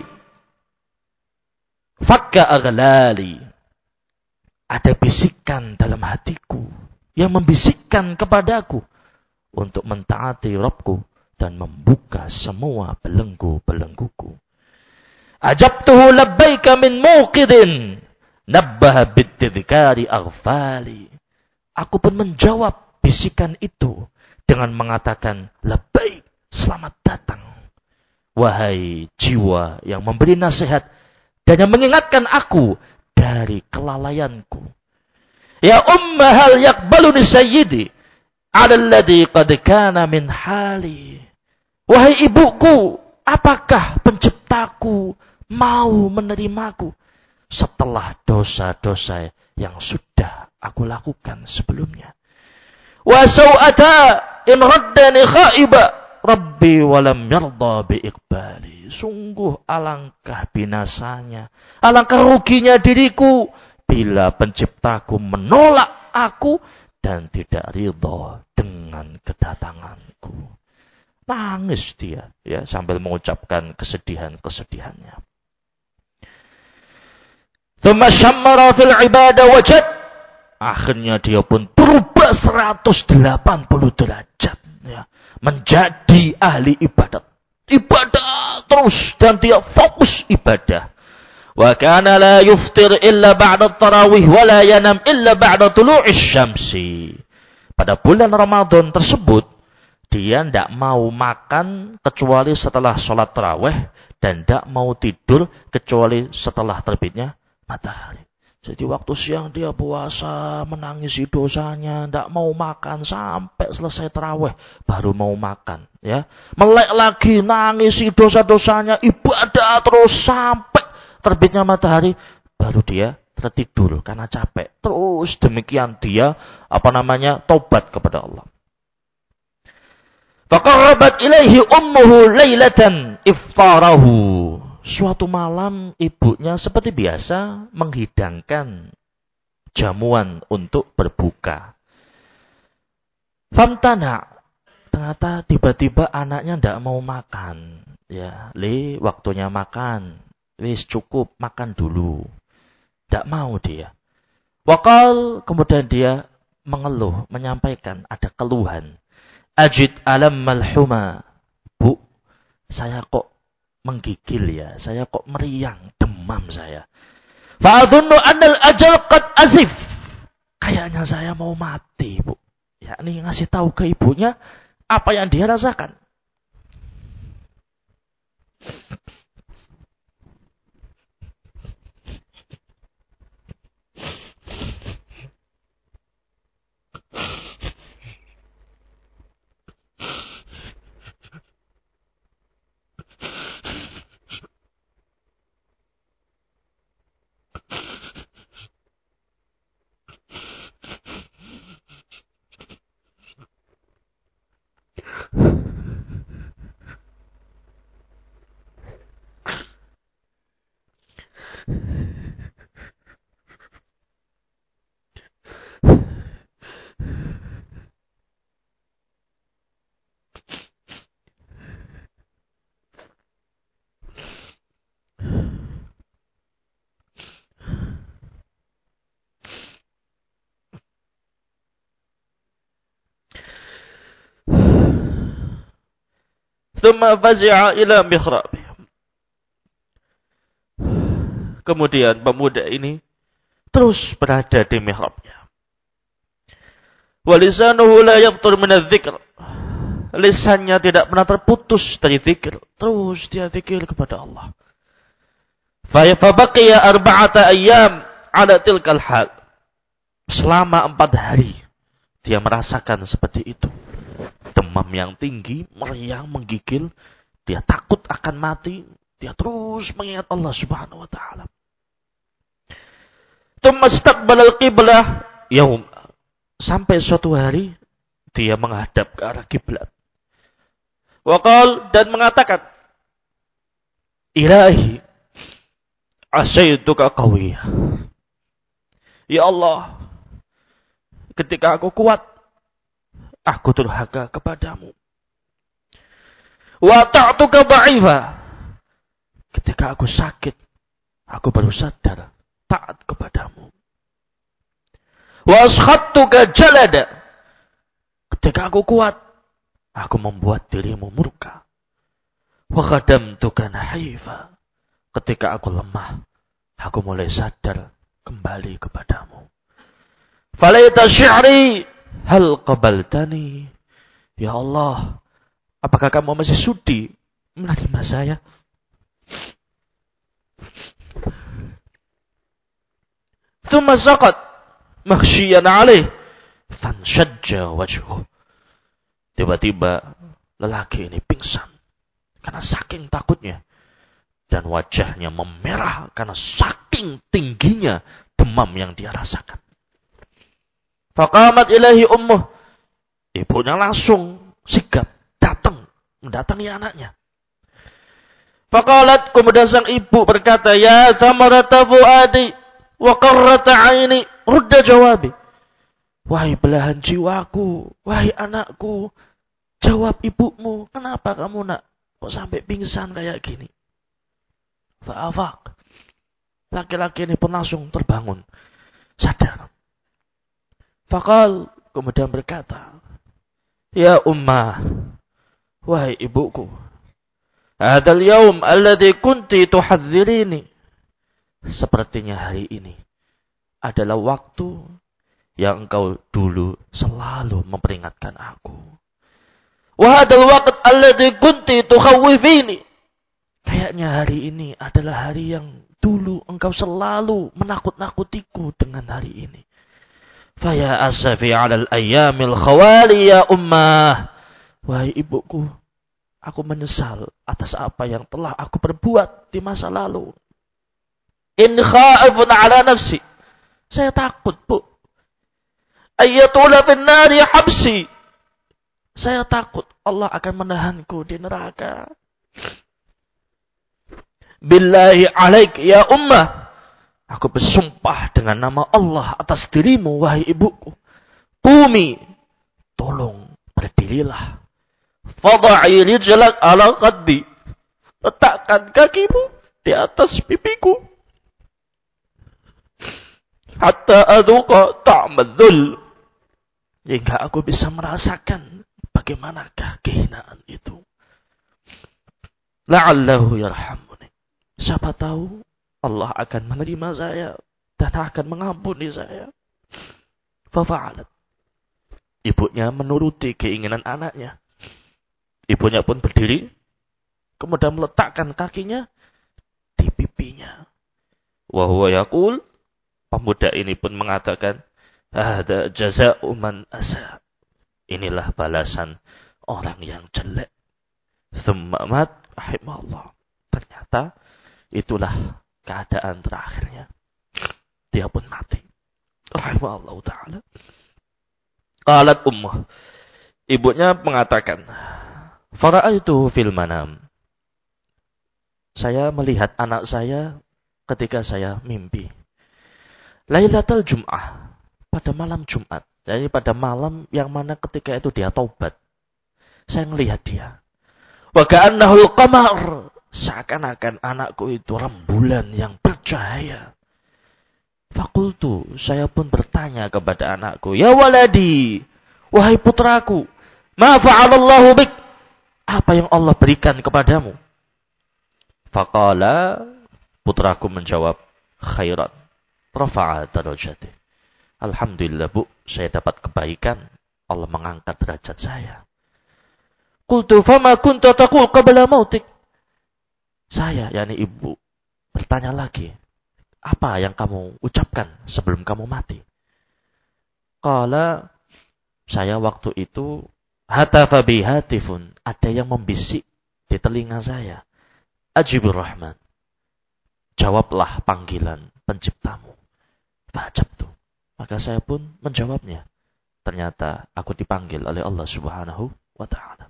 fakka aghlali. Ada bisikan dalam hatiku yang membisikkan kepadaku untuk mentaati Rabbku dan membuka semua belenggu-belengguku. Ajabtuhu labbaika min muqidin nabbaha bid-tadhkari aghfali. Aku pun menjawab bisikan itu dengan mengatakan labbaik, selamat datang. Wahai jiwa yang memberi nasihat dan yang mengingatkan aku dari kelalaianku. Ya umma hal yaqbaluni sayyidi ala alladhi qad kana min hali. Wahai ibuku, apakah penciptaku mau menerimaku setelah dosa-dosa yang sudah aku lakukan sebelumnya? Wa sau'ata in raddani khaiba Rabbi walam yarda bi iqbali. Sungguh alangkah binasanya, alangkah ruginya diriku bila penciptaku menolak aku dan tidak ridha dengan kedatanganku. Nangis dia ya sambil mengucapkan kesedihan-kesedihannya. Tsumma syammara fil ibadah wajad. Akhirnya dia pun berubah seratus delapan puluh derajat ya, menjadi ahli ibadat. Ibadah terus dan dia fokus ibadah. Wa kana la yuftir illa ba'da tarawih wa la yanam illa ba'da tulu'is syamsi. Pada bulan Ramadan tersebut dia tidak mau makan kecuali setelah sholat tarawih dan tidak mau tidur kecuali setelah terbitnya matahari. Jadi waktu siang dia puasa, menangisi dosanya, tidak mau makan sampai selesai tarawih, baru mau makan. Ya, melek lagi, nangisi dosa-dosanya, ibadah terus sampai terbitnya matahari, baru dia tertidur karena capek. Terus demikian dia apa namanya taubat kepada Allah. Faqarrabat ilaihi ummuhu lailatan iftarahu. Suatu malam ibunya seperti biasa menghidangkan jamuan untuk berbuka. Famtana, ternyata tiba-tiba anaknya tidak mau makan. Ya, li, waktunya makan. Wis cukup, makan dulu. Tidak mau dia. Wakal, kemudian dia mengeluh, menyampaikan ada keluhan. Ajid alam malhuma. Bu, saya kok menggigil ya. Saya kok meriang, demam saya. Fa'adhunnu annal ajal qad azif. Kayaknya saya mau mati, Bu. Yakni ngasih tahu ke ibunya apa yang dia rasakan. Thumma fazi'a ila mihrab. Kemudian pemuda ini terus berada di mihrabnya. Wa lisanuhu la yaftur min adz-dzikr. Lisannya tidak pernah terputus dari zikir. Terus dia zikir kepada Allah. Fa baqiya arba'ata ayyam ala tilkal hal. Selama empat hari dia merasakan seperti itu. Demam yang tinggi, meriang, menggigil. Dia takut akan mati. Dia terus mengingat Allah subhanahu wa ta'ala. Thumma istaqbala al-qiblah yaum. Sampai suatu hari dia menghadap ke arah kiblat. Waqal, dan mengatakan, Ilahi, asyaiduka qawiyah. Ya Allah, ketika aku kuat, aku durhaka kepadamu. Wa ta'tuka dha'ifah. Ketika aku sakit, aku baru sadar taat kepadamu. Wa askhattuka jalada. Ketika aku kuat, aku membuat dirimu murka. Wa khadamtuka nahifa. Ketika aku lemah, aku mulai sadar kembali kepadamu. Falaita syi'ri hal qabaltani. Ya Allah, apakah kamu masih sudi menerima saya? Thumma saqat makhsyiyan alaih fanshajja wajhuh. Tiba-tiba lelaki ini pingsan karena saking takutnya dan wajahnya memerah karena saking tingginya demam yang dia rasakan. Faqamat ilahi ummuh. Ibunya langsung sigap datang mendatangi anaknya. Faqalat, kemudian sang ibu berkata, Ya thamarata fuadi wa qarrata aini rudda jawabi. Wahai belahan jiwaku, wahai anakku, jawab ibumu, kenapa kamu nak kok sampai pingsan kayak gini? Fa'afaq. Laki-laki ini pun langsung terbangun, sadar. Faqal, kemudian berkata, Ya ummah, wahai ibuku, Hadal yaum alladhi kunti tuhadzirini. Sepertinya hari ini adalah waktu yang engkau dulu selalu memperingatkan aku. Wa hadal waqt alladhi kunti tukhawwifini. Kayaknya hari ini adalah hari yang dulu engkau selalu menakut-nakutiku dengan hari ini. Faya asafi 'alal ayyamil khawali ya ummah. Wahai ibuku, aku menyesal atas apa yang telah aku perbuat di masa lalu. In khaifun 'ala nafsi. Saya takut, Bu. Ayyatula fin nari habsi. Saya takut Allah akan menahanku di neraka. Billahi alaik ya ummah. Aku bersumpah dengan nama Allah atas dirimu, wahai ibuku. Qumi, tolong berdirilah. Fadha'i rijlak ala qaddi. Letakkan kakimu di atas pipiku. Hatta adhuqa ta'mal dhul. Hingga aku bisa merasakan bagaimanakah kehinaan itu. La'allahu yarhamuni. Siapa tahu Allah akan menerima saya dan akan mengampuni saya. Fafa'alat. Ibunya menuruti keinginan anaknya. Ibunya pun berdiri, kemudian meletakkan kakinya di pipinya. Wa huwa yaqul, pemuda ini pun mengatakan, "Hada jazaa'u man asa." Inilah balasan orang yang jelek. Tsumma mat rahimahullah. Ternyata itulah keadaan terakhirnya. Dia pun mati. Rahimahullah taala. Qalat ummuh. Ibunya mengatakan, "Fara'aitu fil manam." Saya melihat anak saya ketika saya mimpi. Lailatul Jum'ah, pada malam Jumat. Jadi pada malam yang mana ketika itu dia taubat. Saya melihat dia. Wa ka'annahul qamar. Seakan-akan anakku itu rembulan yang bercahaya. Fakultu, saya pun bertanya kepada anakku, "Ya waladi, wahai putraku, ma fa'alallahu bik?" Apa yang Allah berikan kepadamu? Faqala, putraku menjawab, "Khairan. Rafa'a darajatih." Alhamdulillah bu, saya dapat kebaikan. Allah mengangkat derajat saya. Qultu fama kunta taqul qabla mautik. Saya, yakni ibu, bertanya lagi. Apa yang kamu ucapkan sebelum kamu mati? Qala, saya waktu itu, hatafa bi hatifun. Ada yang membisik di telinga saya. Ajibur Rahman. Jawablah panggilan penciptamu. Fa'ajabtu. Maka saya pun menjawabnya. Ternyata aku dipanggil oleh Allah Subhanahu wa ta'ala.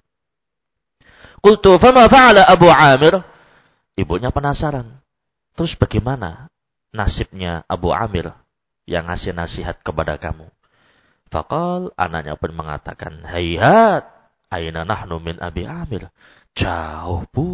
Qultu fama fa'ala Abu Amir? Ibunya penasaran. Terus bagaimana nasibnya Abu Amir yang ngasih nasihat kepada kamu? Faqal, anaknya pun mengatakan, "Hayhat, aina nahnu min Abi Amir." Jauh bu.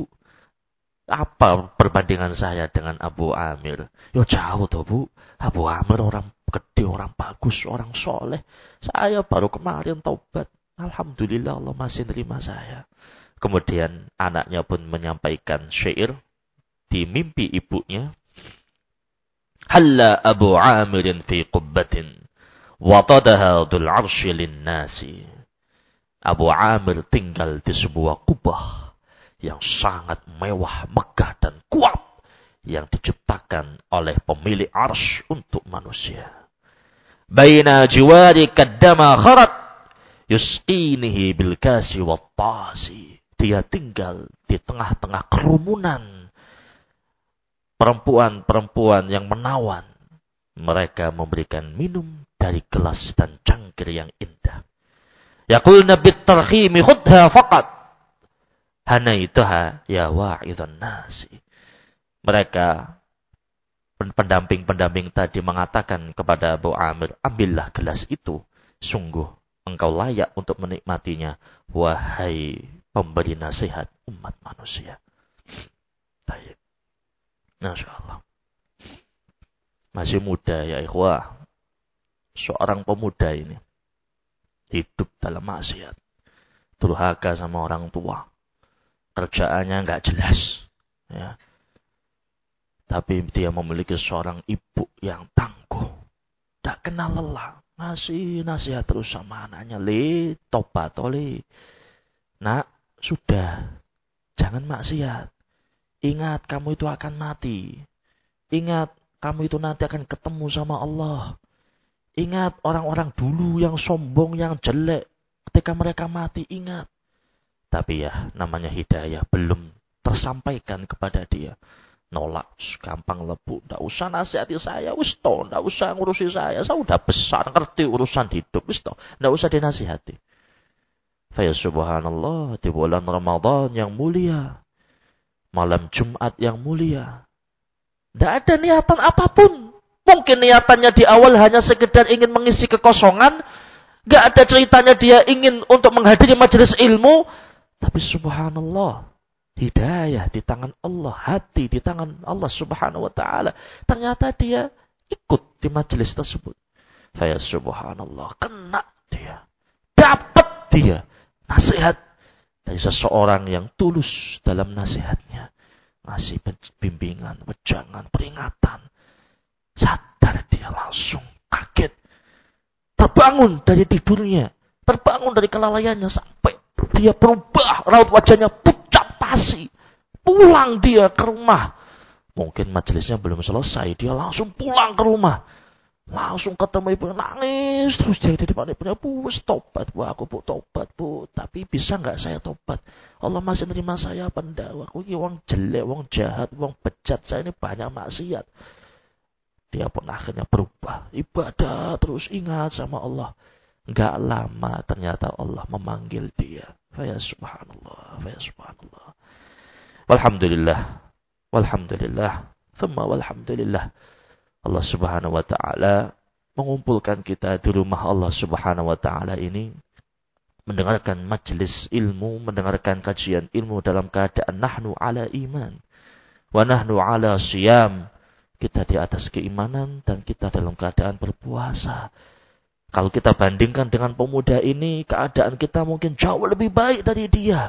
Apa perbandingan saya dengan Abu Amir? Yo jauh toh bu. Abu Amir orang gede, orang bagus, orang soleh. Saya baru kemarin taubat. Alhamdulillah Allah masih nerima saya. Kemudian anaknya pun menyampaikan syair di mimpi ibunya. Halla Abu Amirin fi qubbatin watadaha dhul arsy linnasi. Abu Amir tinggal di sebuah kubah yang sangat mewah, megah dan kuat yang diciptakan oleh pemilik arsy untuk manusia. Baina jiwari kaddama kharat yusqinihi bil kasi wat tasi. Dia tinggal di tengah-tengah kerumunan perempuan-perempuan yang menawan. Mereka memberikan minum dari gelas dan cangkir yang indah. Yaqulna bit tarhimi khudha faqat. Hanaitaha ya wa'idhan nasi. Mereka pendamping-pendamping tadi mengatakan kepada Abu Amir, ambillah gelas itu. Sungguh engkau layak untuk menikmatinya. Wahai pemberi nasihat umat manusia. Baik. Masya Allah. Masih muda ya ikhwah. Seorang pemuda ini. Hidup dalam maksiat. Durhaka sama orang tua. Kerjaannya enggak jelas. Ya. Tapi dia memiliki seorang ibu yang tangguh. Tak kenal lelah. Ngasih nasihat terus sama anaknya. Le, tobat oleh. Nak, sudah. Jangan maksiat. Ingat kamu itu akan mati. Ingat kamu itu nanti akan ketemu sama Allah. Ingat orang-orang dulu yang sombong, yang jelek. Ketika mereka mati, ingat. Tapi ya, namanya hidayah belum tersampaikan kepada dia. Nolak, gampang lebu. Tidak usah nasihati saya, wis toh. Tidak usah ngurusi saya. Saya sudah besar, ngerti urusan hidup, wis toh. Tidak usah dinasihati. Faya subhanallah, di bulan Ramadan yang mulia. Malam Jumat yang mulia. Tidak ada niatan apapun. Mungkin niatannya di awal hanya sekedar ingin mengisi kekosongan. Tidak ada ceritanya dia ingin untuk menghadiri majelis ilmu. Tapi subhanallah. Hidayah di tangan Allah, hati di tangan Allah Subhanahu wa taala. Ternyata dia ikut di majelis tersebut. Saya subhanallah, kena dia. Dapat dia nasihat dari seseorang yang tulus dalam nasihatnya. Ngasih bimbingan, wejangan, peringatan. Sadar dia langsung kaget. Terbangun dari tidurnya. Terbangun dari kelalaiannya sampai dia berubah. Raut wajahnya pucat pasi. Pulang dia ke rumah. Mungkin majelisnya belum selesai. Dia langsung pulang ke rumah. Langsung ketemu ibu nangis. Terus dia di depan ibunya. Bu, tobat bu. Aku bu tobat bu. Tapi bisa nggak saya tobat? Allah masih nerima saya apa enggak? Aku ini orang jelek, orang jahat, orang bejat. Saya ini banyak maksiat. Dia pun akhirnya berubah. Ibadah terus ingat sama Allah. Nggak lama ternyata Allah memanggil dia. Faya subhanallah. Faya subhanallah. Walhamdulillah. Walhamdulillah. Thumma walhamdulillah. Allah subhanahu wa ta'ala mengumpulkan kita di rumah Allah subhanahu wa ta'ala ini. Mendengarkan majelis ilmu. Mendengarkan kajian ilmu dalam keadaan nahnu ala iman. Wa nahnu ala siyam. Kita di atas keimanan dan kita dalam keadaan berpuasa. Kalau kita bandingkan dengan pemuda ini, keadaan kita mungkin jauh lebih baik dari dia.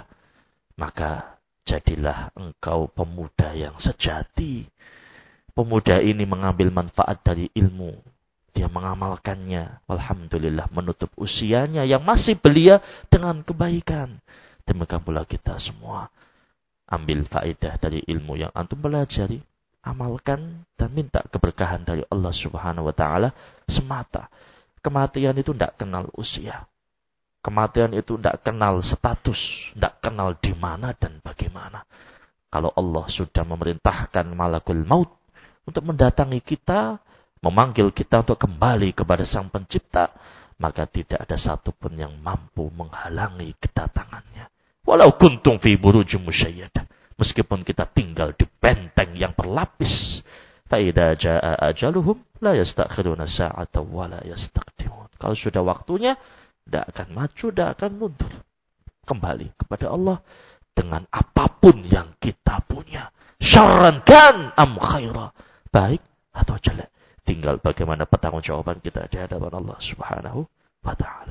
Maka jadilah engkau pemuda yang sejati. Pemuda ini mengambil manfaat dari ilmu. Dia mengamalkannya. Alhamdulillah menutup usianya yang masih belia dengan kebaikan. Demikian pula kita semua. Ambil faedah dari ilmu yang antum pelajari. Amalkan dan minta keberkahan dari Allah subhanahu wa ta'ala semata. Kematian itu tidak kenal usia. Kematian itu tidak kenal status. Tidak kenal di mana dan bagaimana. Kalau Allah sudah memerintahkan malakul maut untuk mendatangi kita, memanggil kita untuk kembali kepada Sang Pencipta, maka tidak ada satupun yang mampu menghalangi kedatangannya. Walau kuntum fi burujum musyayyadah. Meskipun kita tinggal di benteng yang berlapis. Fa idza jaa ajaluhum la yastakhiruna sa'atan wa la yastaqdimun. Kalau sudah waktunya, tidak akan maju, tidak akan mundur. Kembali kepada Allah dengan apapun yang kita punya. Syarran kan am khaira. Baik atau jelek. Tinggal bagaimana pertanggungjawaban kita di hadapan Allah subhanahu wa ta'ala.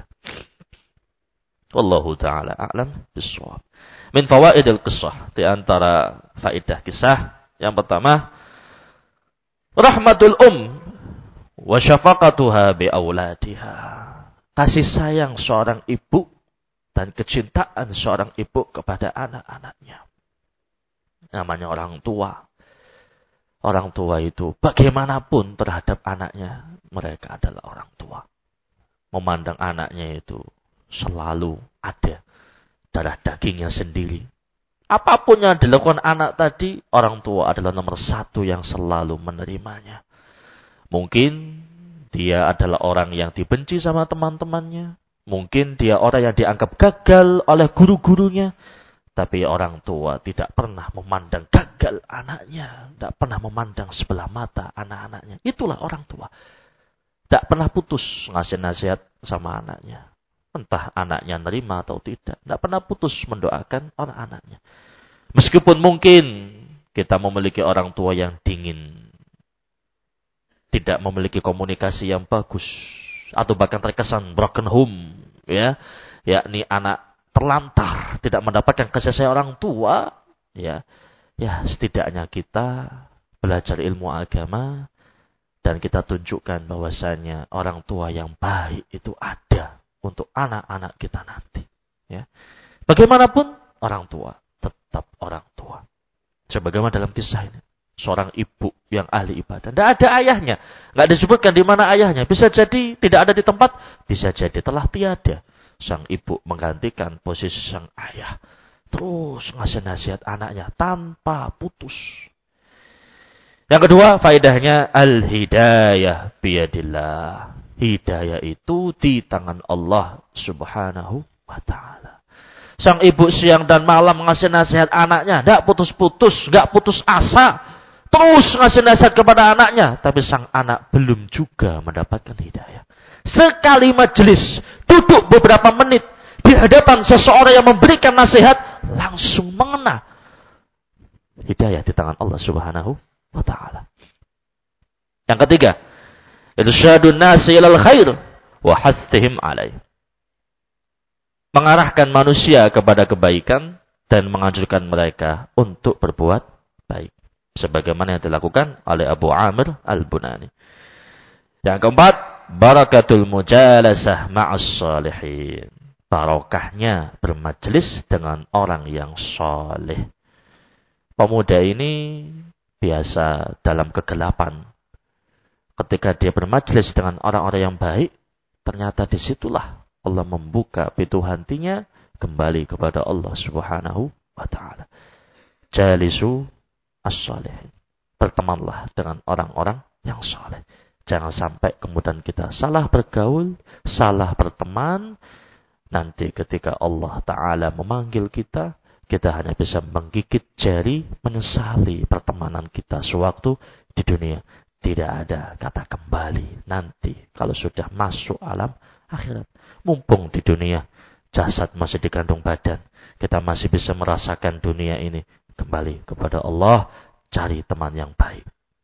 Wallahu ta'ala a'lam bissawab. Min fawaidil qissah. Di antara faedah kisah. Yang pertama. Rahmatul um. Wa syafaqatuha bi awladiha. Kasih sayang seorang ibu. Dan kecintaan seorang ibu kepada anak-anaknya. Namanya orang tua. Orang tua itu bagaimanapun terhadap anaknya. Mereka adalah orang tua. Memandang anaknya itu selalu ada. Darah dagingnya sendiri. Apapun yang dilakukan anak tadi, orang tua adalah nomor satu yang selalu menerimanya. Mungkin dia adalah orang yang dibenci sama teman-temannya. Mungkin dia orang yang dianggap gagal oleh guru-gurunya. Tapi orang tua tidak pernah memandang gagal anaknya. Tidak pernah memandang sebelah mata anak-anaknya. Itulah orang tua. Tidak pernah putus ngasih nasihat sama anaknya. Entah anaknya nerima atau tidak. Tidak pernah putus mendoakan orang anaknya. Meskipun mungkin kita memiliki orang tua yang dingin. Tidak memiliki komunikasi yang bagus. Atau bahkan terkesan broken home. Ya, yakni anak terlantar, tidak mendapatkan kasih sayang orang tua. Ya, ya setidaknya kita belajar ilmu agama. Dan kita tunjukkan bahwasanya orang tua yang baik itu ada. Untuk anak-anak kita nanti. Ya. Bagaimanapun orang tua. Tetap orang tua. Sebagaimana dalam kisah ini. Seorang ibu yang ahli ibadah. Tidak ada ayahnya. Tidak disebutkan di mana ayahnya. Bisa jadi tidak ada di tempat. Bisa jadi telah tiada. Sang ibu menggantikan posisi sang ayah. Terus ngasih nasihat anaknya. Tanpa putus. Yang kedua faedahnya. Al-hidayah biyadillah. Hidayah itu di tangan Allah subhanahu wa ta'ala. Sang ibu siang dan malam ngasih nasihat anaknya. Tidak putus-putus. Tidak putus asa. Terus ngasih nasihat kepada anaknya. Tapi sang anak belum juga mendapatkan hidayah. Sekali majelis. Duduk beberapa menit. Di hadapan seseorang yang memberikan nasihat. Langsung mengena. Hidayah di tangan Allah Subhanahu wa taala. Yang ketiga, irsyadun nasi ilal khair wa haththihim alaih. Mengarahkan manusia kepada kebaikan dan menganjurkan mereka untuk berbuat baik. Sebagaimana yang dilakukan oleh Abu Amir Al-Bunani. Yang keempat, barakatul mujalasah ma'as salihin. Barokahnya bermajlis dengan orang yang saleh. Pemuda ini biasa dalam kegelapan. Ketika dia bermajlis dengan orang-orang yang baik, ternyata disitulah Allah membuka pintu hatinya kembali kepada Allah Subhanahu wa taala. Jalisu as-salihin. Bertemanlah dengan orang-orang yang saleh. Jangan sampai kemudian kita salah bergaul, salah berteman. Nanti ketika Allah Ta'ala memanggil kita, kita hanya bisa menggigit jari, menyesali pertemanan kita sewaktu di dunia. Tidak ada kata kembali nanti kalau sudah masuk alam akhirat. Mumpung di dunia, jasad masih dikandung badan. Kita masih bisa merasakan dunia ini. Kembali kepada Allah, cari teman yang baik.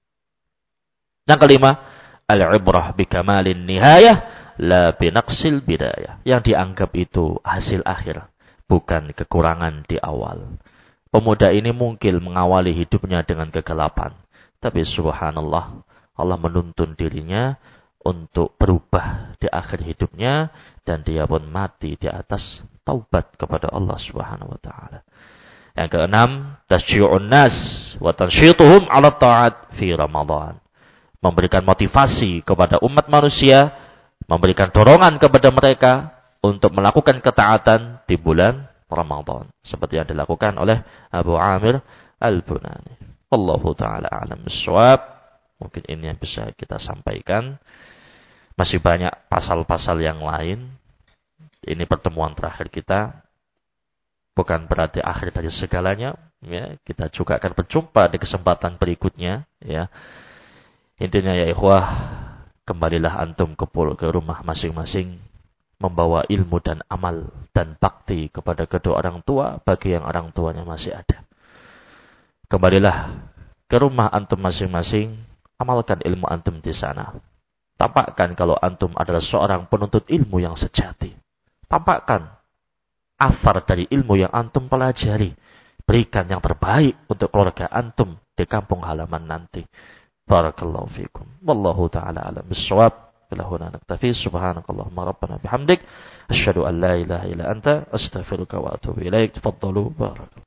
Yang kelima, al-ibrah bikamalin nihayah. La binaqsil bidayah. Yang dianggap itu hasil akhir, bukan kekurangan di awal. Pemuda ini mungkin mengawali hidupnya dengan kegelapan. Tapi subhanallah, Allah menuntun dirinya untuk berubah di akhir hidupnya. Dan dia pun mati di atas taubat kepada Allah subhanahu wa ta'ala. Yang keenam, tasyi'un nas wa tansyituhum ala ta'at fi Ramadan. Memberikan motivasi kepada umat manusia, memberikan dorongan kepada mereka untuk melakukan ketaatan di bulan Ramadan. Seperti yang dilakukan oleh Abu Amir Al-Bunani. Wallahu ta'ala a'lam bissawab. Mungkin ini yang bisa kita sampaikan. Masih banyak pasal-pasal yang lain. Ini pertemuan terakhir kita. Bukan berarti akhir dari segalanya. Ya, kita juga akan berjumpa di kesempatan berikutnya. Ya. Intinya ya ikhwah, kembalilah antum ke pul ke rumah masing-masing, membawa ilmu dan amal dan bakti kepada kedua orang tua bagi yang orang tuanya masih ada. Kembalilah ke rumah antum masing-masing, amalkan ilmu antum di sana. Tampakkan kalau antum adalah seorang penuntut ilmu yang sejati. Tampakkan asar dari ilmu yang antum pelajari. Berikan yang terbaik untuk keluarga antum di kampung halaman nanti. Barakallahu fikum. Wallahu ta'ala alam bissawab. Bilahuna naktafi. Subhanakallahumma rabbana bihamdik. Asyhadu an la ilaha illa anta. Astaghfiruka wa atubu ilaik. Tafaddalu. Barakallahu.